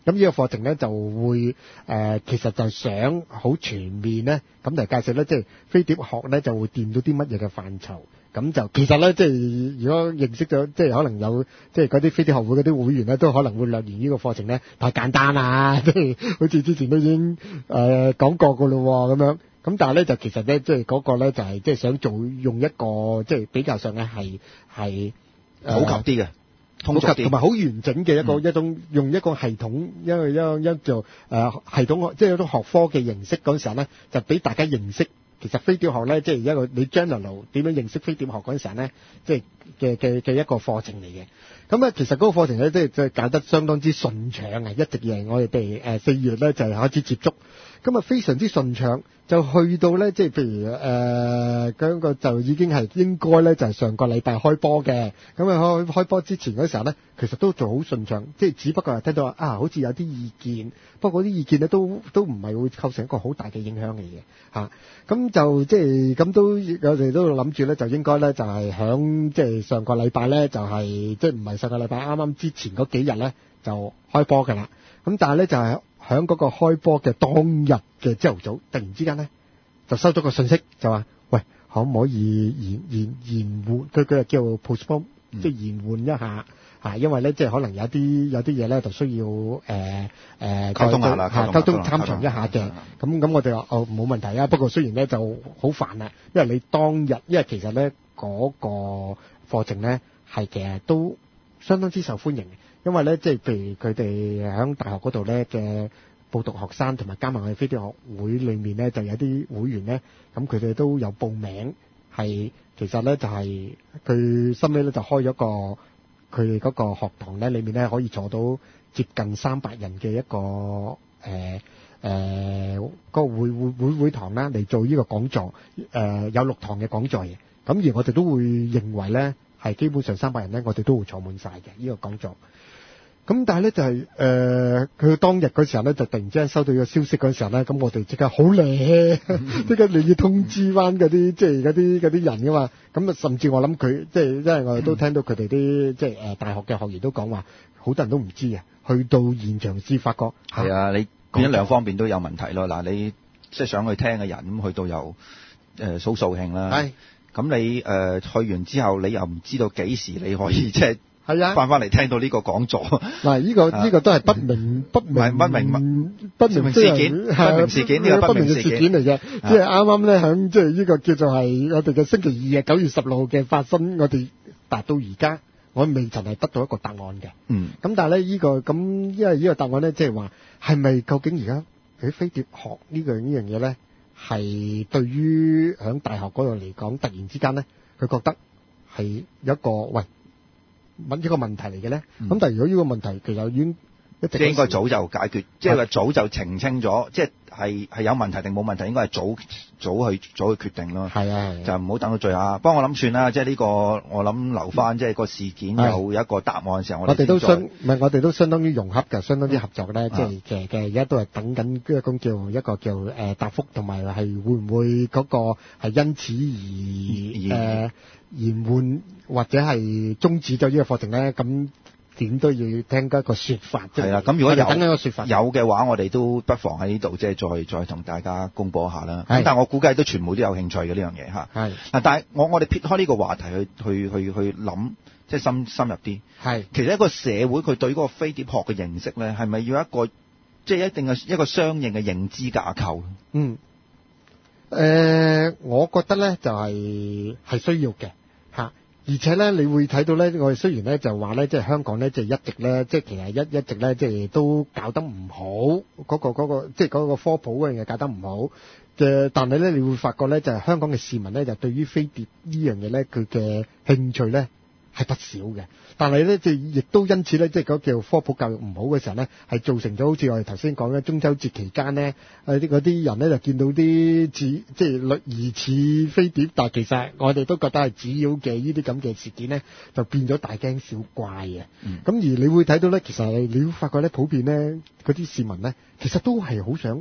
咁呢個課程咧就會誒、呃，其實就係想好全面咧，咁嚟介紹咧，即係飛碟學咧就會掂到啲乜嘢嘅範疇。咁就其實咧，即係如果認識咗，即係可能有即係嗰啲飛碟學會嗰啲會員咧，都可能會略言呢個課程咧太簡單啦，即係好似之前都已經誒、呃、講過噶咯咁樣。咁但係咧就其實咧，即係嗰個咧就係即係想做用一個即係比較上咧係係普及啲嘅。 普及同埋好完整嘅一個、嗯、一種用一個系統，因為一一做誒系統，即係一種學科嘅形式嗰陣時候咧，就俾大家認識。其實飛碟學咧，即係一個你 general 點樣認識飛碟學嗰陣時候咧，即係嘅嘅嘅一個課程嚟嘅。咁啊，其實嗰個課程咧，即係即係搞得相當之順暢啊！一直以嚟我哋譬如誒四月咧就係開始接觸，咁啊非常之順暢，就去到咧即係譬如誒嗰個就已經係應該咧就係上個禮拜開波嘅。咁啊開開波之前嗰時候咧，其實都做好順暢，即係只不過係聽到話啊，好似有啲意見，不過嗰啲意見咧都都唔係會構成一個好大嘅影響嚟嘅嚇。咁就即係咁都我哋都諗住咧，就應該咧就係響即係上個禮拜咧就係即係唔係上個禮拜啱啱之前嗰幾日咧就開波㗎啦。咁但係咧就係響嗰個開波嘅當日嘅朝頭早，突然之間咧就收咗個信息，就話喂，可唔可以延延延緩？佢佢叫 postpone，即係延緩一下。嚇，因為咧，即係可能有啲有啲嘢咧，就需要誒誒溝通下啦， 溝通參詳一下嘅。咁咁，我哋話哦冇問題啊。不過雖然咧就好煩啦，因為你當日，因為其實咧嗰個課程咧係其實都相當之受歡迎嘅，因為咧即係譬如佢哋喺大學嗰度咧嘅報讀學生同埋加埋我哋飛碟學會裏面咧就有啲會員咧，咁佢哋都有報名，係其實咧就係佢收尾咧就開咗個。佢哋嗰個學堂咧，裏面咧可以坐到接近三百人嘅一個誒誒、呃嗰個會會會會堂啦，嚟做呢個講座。誒、呃、有六堂嘅講座嘅，咁而我哋都會認為咧，係基本上三百人咧，我哋都會坐滿晒嘅呢個講座。咁但係咧就係誒佢當日嗰時候咧，就突然之間收到呢個消息嗰時候咧，咁我哋即刻好咧，即刻你要通知翻嗰啲即係嗰啲嗰啲人噶嘛。咁啊，甚至我諗佢即係因為我哋都聽到佢哋啲即係誒大學嘅學員都講話，好多人都唔知啊，去到現場先發覺。 係啊，你變咗兩方面都有問題咯。嗱，你即係想去聽嘅人咁去到又誒數掃興啦。係。咁你誒、呃、去完之後，你又唔知道幾時你可以即係。係啊，翻翻嚟聽到呢個講座。嗱， 呢個呢個都係不明不明不明不明事件，不明事件呢個不明事件嚟嘅。即係啱啱咧響即係呢個叫做係我哋嘅星期二嘅九月十六號嘅發生，我哋達到而家，我未曾係得到一個答案嘅。嗯。咁但係咧呢個咁，因為呢個答案咧，即係話係咪究竟而家喺飛碟學呢樣呢樣嘢咧，係對於響大學嗰度嚟講，突然之間咧，佢覺得係有一個喂。問一個問題嚟嘅咧，咁、嗯、但係如果呢個問題其實已經一直應該早就解決，即係話早就澄清咗，即係係係有問題定冇問題，應該係早早去早去決定咯。係啊，就唔好等到最後。不過我諗算啦，即係呢個我諗留翻，即係個事件有一個答案嘅時候，我哋都相唔係我哋都相當於融洽嘅，相當之合作咧。即係其實嘅而家都係等緊一個叫一個叫誒、呃、答覆，同埋係會唔會嗰個係因此而誒。呃延緩或者係終止咗呢個課程咧，咁點都要聽一個説法。係啦，咁如果有等一個説法有嘅話，我哋都不妨喺呢度即係再再同大家公佈一下啦。咁但係我估計都全部都有興趣嘅呢樣嘢嚇。係嗱，但係我我哋撇開呢個話題去去去去諗，即係深深入啲。係其實一個社會佢對嗰個飛碟學嘅認識咧，係咪要一個即係一定係一個相應嘅認知架構？嗯。誒、呃，我覺得咧就係、係、係需要嘅嚇，而且咧你會睇到咧，我哋雖然咧就話咧，即係香港咧，即係一直咧，即係其實一一直咧，即係都搞得唔好，嗰、嗰個嗰、嗰個即係嗰個科普嗰樣嘢搞得唔好嘅，但係咧你會發覺咧，就係、係、香港嘅市民咧，就對於飛碟呢樣嘢咧，佢嘅興趣咧係不少嘅。但係咧，即係亦都因此咧，即係嗰叫科普教育唔好嘅時候咧，係造成咗好似我哋頭先講嘅中秋節期間咧，誒啲嗰啲人咧就見到啲似即係疑似飛碟，但係其實我哋都覺得係紙鷂嘅呢啲咁嘅事件咧，就變咗大驚小怪嘅。咁、嗯、而你會睇到咧，其實你會發覺咧，普遍咧嗰啲市民咧，其實都係好想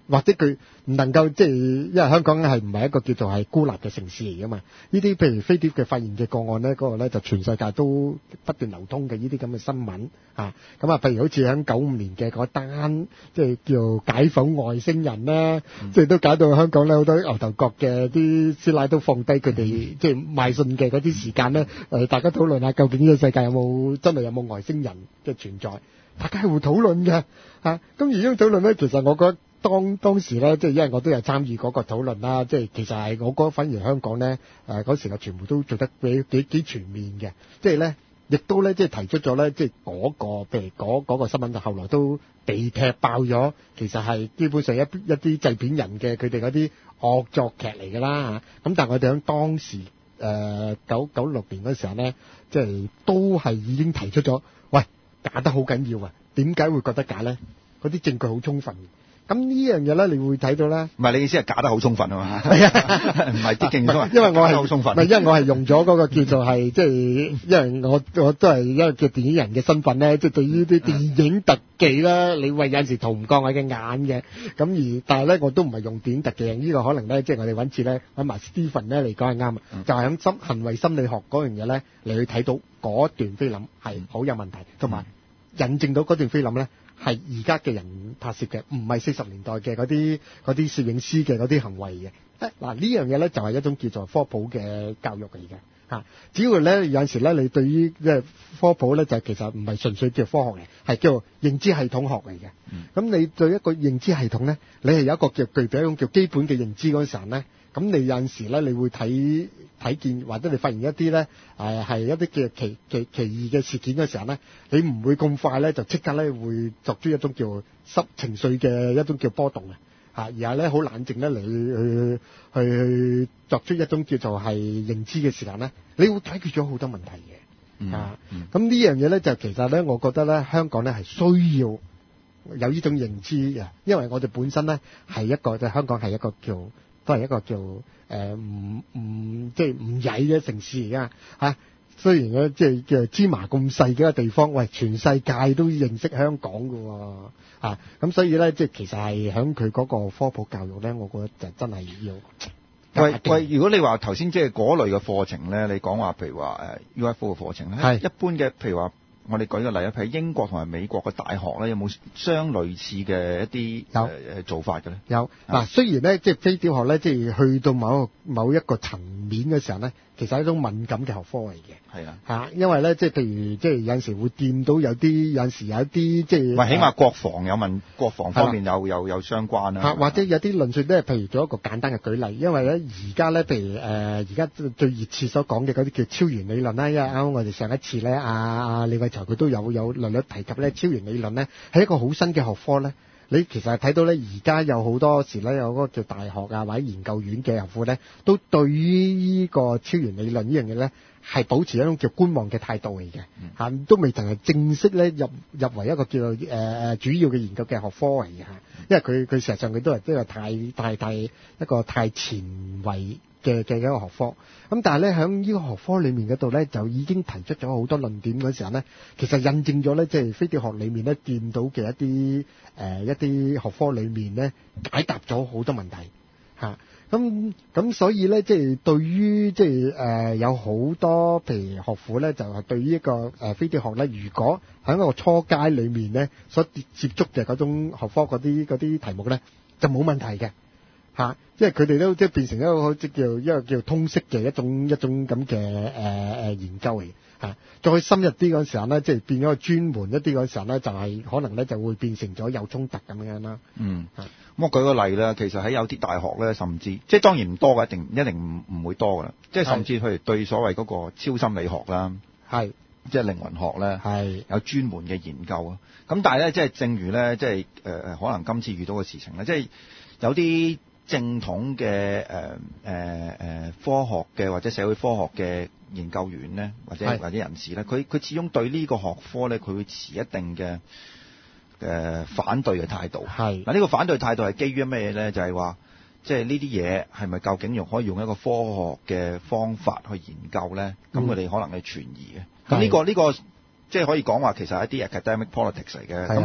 或者佢唔能夠即係，因為香港係唔係一個叫做係孤立嘅城市嚟噶嘛？呢啲譬如飛碟嘅發現嘅個案咧，嗰、那個咧就全世界都不斷流通嘅呢啲咁嘅新聞啊。咁啊，譬如好似喺九五年嘅嗰單，即係叫解剖外星人啦，嗯、即係都搞到香港咧好多牛頭角嘅啲師奶都放低佢哋、嗯、即係賣信嘅嗰啲時間咧，誒、呃，大家討論下究竟呢個世界有冇真係有冇外星人嘅存在？大家係會討論嘅嚇。咁而呢種討論咧，其實我覺得。當當時咧，即係因為我都有參與嗰個討論啦，即係其實係我覺得反而香港咧，誒嗰時嘅傳媒都做得幾幾幾全面嘅，即係咧，亦都咧即係提出咗咧，即係嗰個譬如嗰嗰個新聞，就後來都被踢爆咗，其實係基本上一一啲製片人嘅佢哋嗰啲惡作劇嚟㗎啦嚇。咁但係我哋喺當時誒九九六年嗰時候咧，即係都係已經提出咗，喂，假得好緊要啊！點解會覺得假咧？嗰啲證據好充分。咁呢樣嘢咧，你會睇到咧。唔係你意思係假得好充分啊嘛？係啊，唔係啲競爭。 因為我係好充分。 唔係因為我係用咗嗰個叫做係即係，因為我我都係一個叫電影人嘅身份咧，即係對於啲電影特技啦，你話有陣時逃唔過我嘅眼嘅。咁而但係咧，我都唔係用電影特技，呢個可能咧，即係我哋揾次咧揾埋 Stephen 咧嚟講係啱啊。就係喺心行為心理學嗰樣嘢咧，你去睇到嗰段菲林係好有問題，同埋引證到嗰段菲林咧。係而家嘅人拍攝嘅，唔係四十年代嘅嗰啲嗰啲攝影師嘅嗰啲行為嘅。嗱呢樣嘢咧就係一種叫做科普嘅教育嚟嘅嚇。只要咧有陣時咧，你對於即係科普咧，就其實唔係純粹叫科學嚟，係叫認知系統學嚟嘅。咁、嗯、你對一個認知系統咧，你係有一個叫具備一種叫基本嘅認知嗰陣時候咧，咁你有陣時咧，你會睇睇見或者你發現一啲咧誒係一啲嘅奇奇奇異嘅事件嘅時候咧，你唔會咁快咧就即刻咧會作出一種叫濕情緒嘅一種叫波動啊嚇，而係咧好冷靜咧嚟去去去作出一種叫做係認知嘅時間咧，你會解決咗好多問題嘅、嗯、啊。咁、嗯、呢樣嘢咧就其實咧，我覺得咧香港咧係需要有呢種認知嘅，因為我哋本身咧係一個即係香港係一個叫。都係一個叫誒唔唔即係唔曳嘅城市嚟噶嚇。雖然咧即係叫芝麻咁細嘅一個地方，喂，全世界都認識香港㗎喎嚇。咁所以咧，即係其實係喺佢嗰個科普教育咧，我覺得就真係要。 喂喂，如果你話頭先即係嗰類嘅課程咧，你講話譬如話誒 U F O 嘅課程咧，係一般嘅，譬如話。我哋舉個例啊，譬如英國同埋美國嘅大學咧，有冇相類似嘅一啲誒誒做法嘅咧？ 有嗱、啊，雖然咧即係飛碟學咧，即係去到某一個某一個層面嘅時候咧，其實係一種敏感嘅學科嚟嘅。係啊，嚇，因為咧即係譬如即係有陣時會見到有啲有陣時有一啲即係，唔係起碼國防有問國防方面有有有相關啦、啊。或者有啲論述咧，譬如做一個簡單嘅舉例，因為咧而家咧譬如誒而家最熱切所講嘅嗰啲叫超弦理論啦，因為啱啱我哋上一次咧阿阿李偉才佢都有有略略提及咧超弦理論咧係一個好新嘅學科咧。你其實係睇到咧，而家有好多時咧，有嗰個叫大學啊或者研究院嘅學府咧，都對於呢個超弦理論呢樣嘢咧，係保持一種叫觀望嘅態度嚟嘅，嚇、嗯、都未曾係正式咧入入為一個叫做誒誒、呃、主要嘅研究嘅學科嚟嘅嚇，因為佢佢事實上佢都係都係太太太一個太前衞嘅嘅一個學科。咁但係咧喺呢個學科裡面嗰度咧，就已經提出咗好多論點嗰時候咧，其實印證咗咧，即係飛碟學裡面咧見到嘅一啲誒、呃、一啲學科裡面咧解答咗好多問題嚇。咁咁所以咧，即係對於即係誒有好多譬如學府咧，就係對於一個誒飛碟學咧，如果喺一個初階裡面咧所接觸嘅嗰種學科嗰啲嗰啲題目咧，就冇問題嘅。嚇，因為佢哋都即係變成一個即叫一個叫通識嘅一種一種咁嘅誒誒研究嚟嚇。再深入啲嗰陣時候咧，即係變咗個專門一啲嗰陣時候咧，就係可能咧就會變成咗有衝突咁樣啦。嗯，咁我舉個例啦，其實喺有啲大學咧，甚至即係當然唔多嘅，一定一定唔唔會多噶啦。即係甚至譬如對所謂嗰個超心理學啦，係即係靈魂學咧，係有專門嘅研究啊。咁但係咧，即係正如咧，即係誒誒，可能今次遇到嘅事情咧，即係有啲正統嘅誒誒誒科學嘅或者社會科學嘅研究員咧，或者或者人士咧，佢佢始終對呢個學科咧，佢會持一定嘅誒、呃、反對嘅態度。係嗱，呢個反對態度係基於咩嘢咧？就係、是、話，即係呢啲嘢係咪究竟用可以用一個科學嘅方法去研究咧？咁佢哋可能係存疑嘅。咁呢、這個呢、這個即係可以講話，其實係一啲 academic politics 嚟嘅。咁呢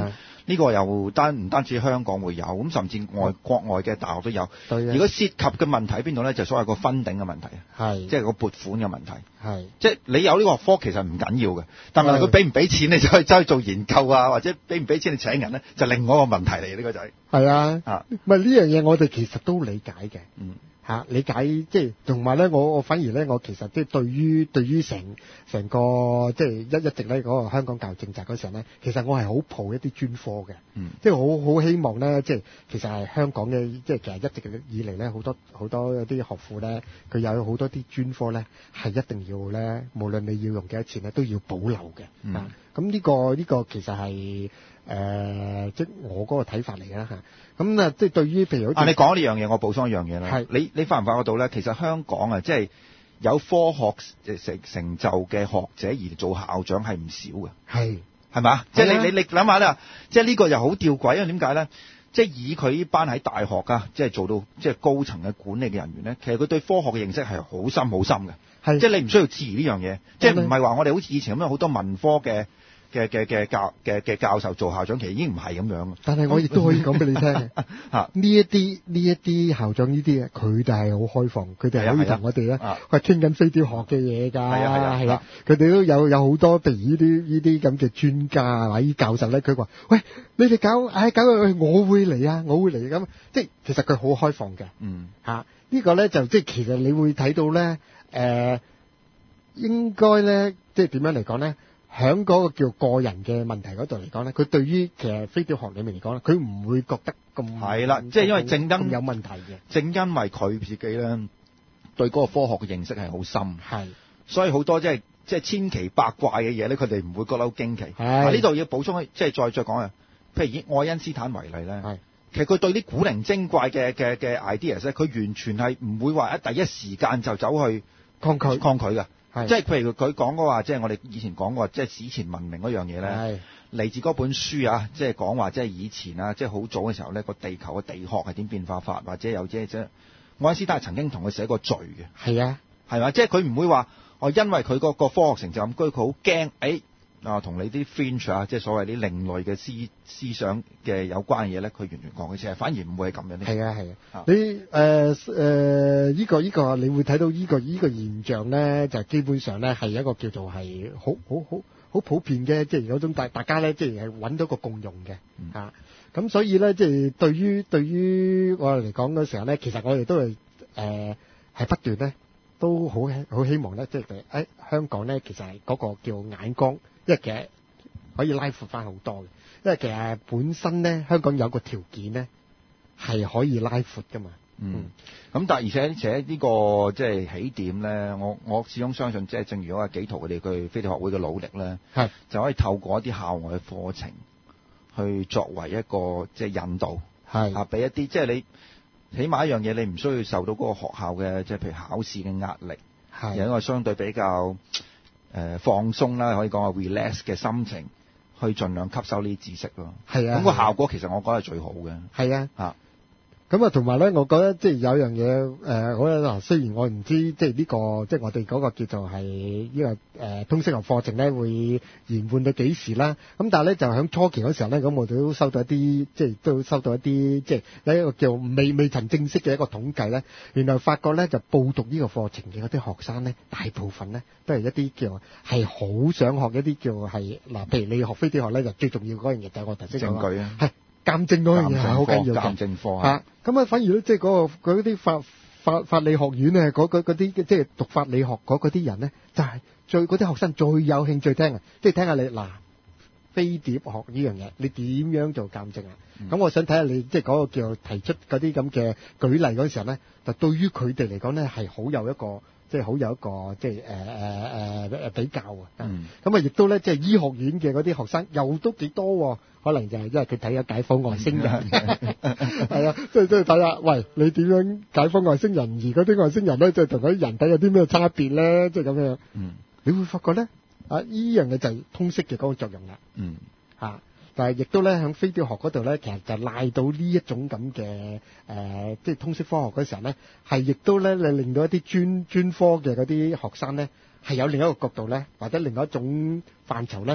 呢個又單唔單止香港會有，咁甚至外國外嘅大學都有。如果涉及嘅問題喺邊度咧，就所謂個分頂嘅問題， 係即係個撥款嘅問題。 係即係你有呢個學科其實唔緊要嘅，但係佢俾唔俾錢你就可以走去做研究啊，或者俾唔俾錢你請人咧，就另外一個問題嚟，呢個就係。 係啊， 啊， 唔係呢樣嘢我哋其實都理解嘅。 嗯。 嚇理解，即係同埋咧，我我反而咧，我其實即係對於對於成成個即係一一直咧嗰個香港教育政策嗰時候咧，其實我係好抱一啲專科嘅， 嗯， 即係好好希望咧，即係其實係香港嘅，即係其實一直以嚟咧，好多好多一啲學府咧，佢有好多啲專科咧係一定要咧，無論你要用幾多錢咧，都要保留嘅。 嗯， 啊，咁呢個呢個其實係誒、呃，即係我嗰個睇法嚟嘅嚇。咁啊，即係對於譬如啊，你講呢樣嘢，我補充一樣嘢啦。 係你你發唔發覺到咧？其實香港啊，即係有科學成成就嘅學者而做校長係唔少嘅。 係係咪？即係你你你諗下啦，即係呢個又好吊詭，因為點解咧？即係以佢呢班喺大學啊，即係做到即係高層嘅管理嘅人員咧，其實佢對科學嘅認識係好深好深嘅。係，即係你唔需要質疑呢樣嘢，即係唔係話我哋好似以前咁樣好多文科嘅。嘅嘅嘅教嘅嘅教授做校長，其實已經唔係咁樣。但係我亦都可以講俾你聽，嚇呢一啲呢一啲校長呢啲嘅，佢哋係好開放，佢哋係可以同我哋咧，係傾緊飛碟學嘅嘢㗎。係啊係啊係啊，佢哋都有有好多譬如呢啲呢啲咁嘅專家啊，或者教授咧，佢話：喂，你哋搞，唉搞到我會嚟啊，我會嚟咁。即係其實佢好開放嘅。嗯，嚇呢個咧就即係其實你會睇到咧，誒應該咧，即係點樣嚟講咧？喺嗰個叫個人嘅問題嗰度嚟講咧，佢對於其實飛碟學裡面嚟講咧，佢唔會覺得咁係啦，即係因為正因有問題嘅，正因為佢自己咧對嗰個科學嘅認識係好深，係，所以好多即係即係千奇百怪嘅嘢咧，佢哋唔會覺得好驚奇。係呢度要補充，即係再再講啊，譬如以愛因斯坦為例咧，係其實佢對啲古靈精怪嘅嘅嘅 ideas 咧，佢完全係唔會話喺第一時間就走去抗拒抗拒嘅。即係譬如佢講過話，即係我哋以前講過，即係史前文明嗰樣嘢咧，嚟自嗰本書啊，即係講話即係以前啊，即係好早嘅時候咧，個地球嘅地殼係點變化法，或者有即係即係愛因斯坦係曾經同佢寫過序嘅。係啊，係嘛，即係佢唔會話哦，因為佢嗰個科學成就咁高，佢好驚誒啊，同你啲 fringe 啊，即係所謂啲另類嘅思思想嘅有關嘅嘢咧，佢完全講嘅先係，反而唔會係咁樣。係啊係啊，你誒誒依個依、這個你會睇到依、這個依、這個現象咧，就基本上咧係一個叫做係好好好好普遍嘅，即係嗰種大大家咧即係係揾到個共用嘅嚇。咁、嗯啊、所以咧即係對於對於我哋嚟講嗰時候咧，其實我哋都係誒係不斷咧都好好希望咧，即係誒香港咧其實係嗰個叫眼光。因為其實可以拉闊翻好多嘅，因為其實本身咧香港有個條件咧係可以拉闊噶嘛。嗯，咁但係而且而且呢個即係起點咧，我我始終相信即係正如嗰個紀陶佢哋佢飛碟學會嘅努力咧，係就可以透過一啲校外嘅課程去作為一個即係引導，係啊俾一啲即係你起碼一樣嘢，你唔需要受到嗰個學校嘅即係譬如考試嘅壓力，係有一個相對比較。誒、呃、放鬆啦，可以講話 relax 嘅心情，去盡量吸收呢啲知識咯。係啊，咁個效果其實我覺得係最好嘅。係啊，嚇。咁啊，同埋咧，我覺得即係有樣嘢誒，我嗱雖然我唔知即係呢個即係我哋嗰個叫做係呢個誒通識學課程咧會延緩到幾時啦。咁但係咧就喺初期嗰時候咧，咁我哋都收到一啲即係都收到一啲即係有一個叫未未曾正式嘅一個統計咧，原來發覺咧就報讀呢個課程嘅嗰啲學生咧，大部分咧都係一啲叫係好想學一啲叫係嗱，譬如你學飛碟學咧，就最重要嗰樣嘢就係我頭先講證據啊，係。鑑證嗰樣嘢係好緊要嘅，鑑證科嚇。咁啊，反而咧，即係嗰個嗰啲法法法理學院咧，嗰嗰嗰啲即係讀法理學嗰嗰啲人咧，就係最嗰啲學生最有興趣聽啊，即係聽下你嗱飛碟學呢樣嘢，你點樣做鑑證啊？咁、嗯、我想睇下你即係嗰個叫提出嗰啲咁嘅舉例嗰時候咧，就對於佢哋嚟講咧係好有一個。即係好有一個即係誒誒誒誒比較啊！嗯，咁啊，亦都咧，即係醫學院嘅嗰啲學生又都幾多，可能就係因為佢睇咗解剖外星人，係啊，即係即係睇下，喂，你點樣解剖外星人？而嗰啲外星人咧，就同嗰啲人體有啲咩差別咧？即係咁樣。嗯，你會發覺咧，啊，依樣嘢就係通識嘅嗰個作用啦。嗯，嚇。但係亦都咧喺飛碟學嗰度咧，其實就賴到呢一種咁嘅誒，即係通識科學嗰時候咧，係亦都咧你令到一啲專專科嘅嗰啲學生咧，係有另一個角度咧，或者另外一種範疇咧，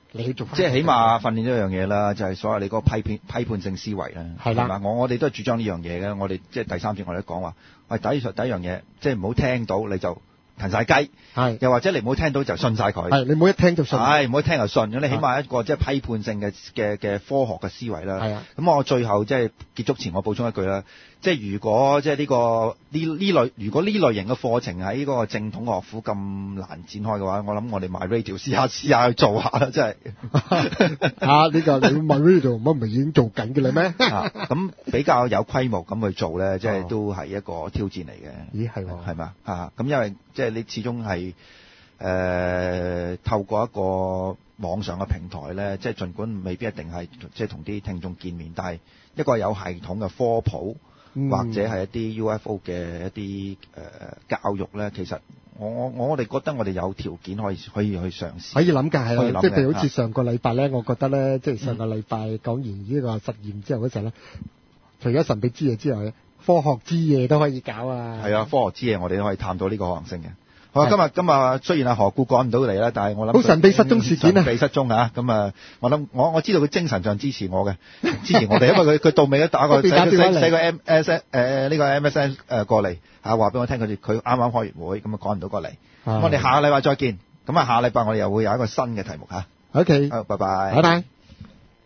你去做返。 即係起碼訓練咗一樣嘢啦，就係、是、所謂你嗰個批判批判性思維啦。 係啦， 係嘛？我我哋都係主張呢樣嘢嘅。我哋即係第三節我哋都講話，喂，第一第一樣嘢，即係唔好聽到你就騰晒雞， 係又或者你唔好聽到就信晒佢， 係你唔好一聽就信， 係唔好一聽就信，咁你起碼一個即係批判性嘅嘅嘅科學嘅思維啦。 係啊， 咁我最後即係結束前，我補充一句啦，即係如果即係呢個呢呢類，如果呢類型嘅課程喺嗰個正統學府咁難展開嘅話，我諗我哋 MyRadio 試下試下去做下啦，真係啊呢、呢個你 MyRadio 乜唔係已經做緊嘅啦咩？ 咁、啊、比較有規模咁去做咧，即係都係一個挑戰嚟嘅。 咦係喎， 係嘛啊？咁因為即係你始終係誒、呃、透過一個網上嘅平台咧，即係儘管未必一定係即係同啲聽眾見面，但係一個有系統嘅科普、嗯、或者係一啲 U F O 嘅一啲誒、呃、教育咧，其實我我我哋覺得我哋有條件可以可以去嘗試， 可以諗㗎係啦，即係譬如好似啊上個禮拜咧，我覺得咧，即係上個禮拜講完呢個實驗之後嗰陣咧，除咗神秘之夜之外，科學之夜都可以搞啊！ 係啊，科學之夜我哋都可以探討呢個可能性嘅。好啊，今日今日雖然阿何故趕唔到嚟啦，但係我諗好神秘失蹤事件啊！ 神秘失蹤啊！咁啊，我諗我我知道佢精神上支持我嘅，支持我哋，因為佢佢到尾都打個寫寫個 M S 誒呢個 M S N 誒過嚟嚇，話俾我聽佢哋佢啱啱開完會，咁啊趕唔到過嚟。咁我哋下個禮拜再見。咁啊，下個禮拜我哋又會有一個新嘅題目嚇。 OK， 好，拜拜。 拜拜。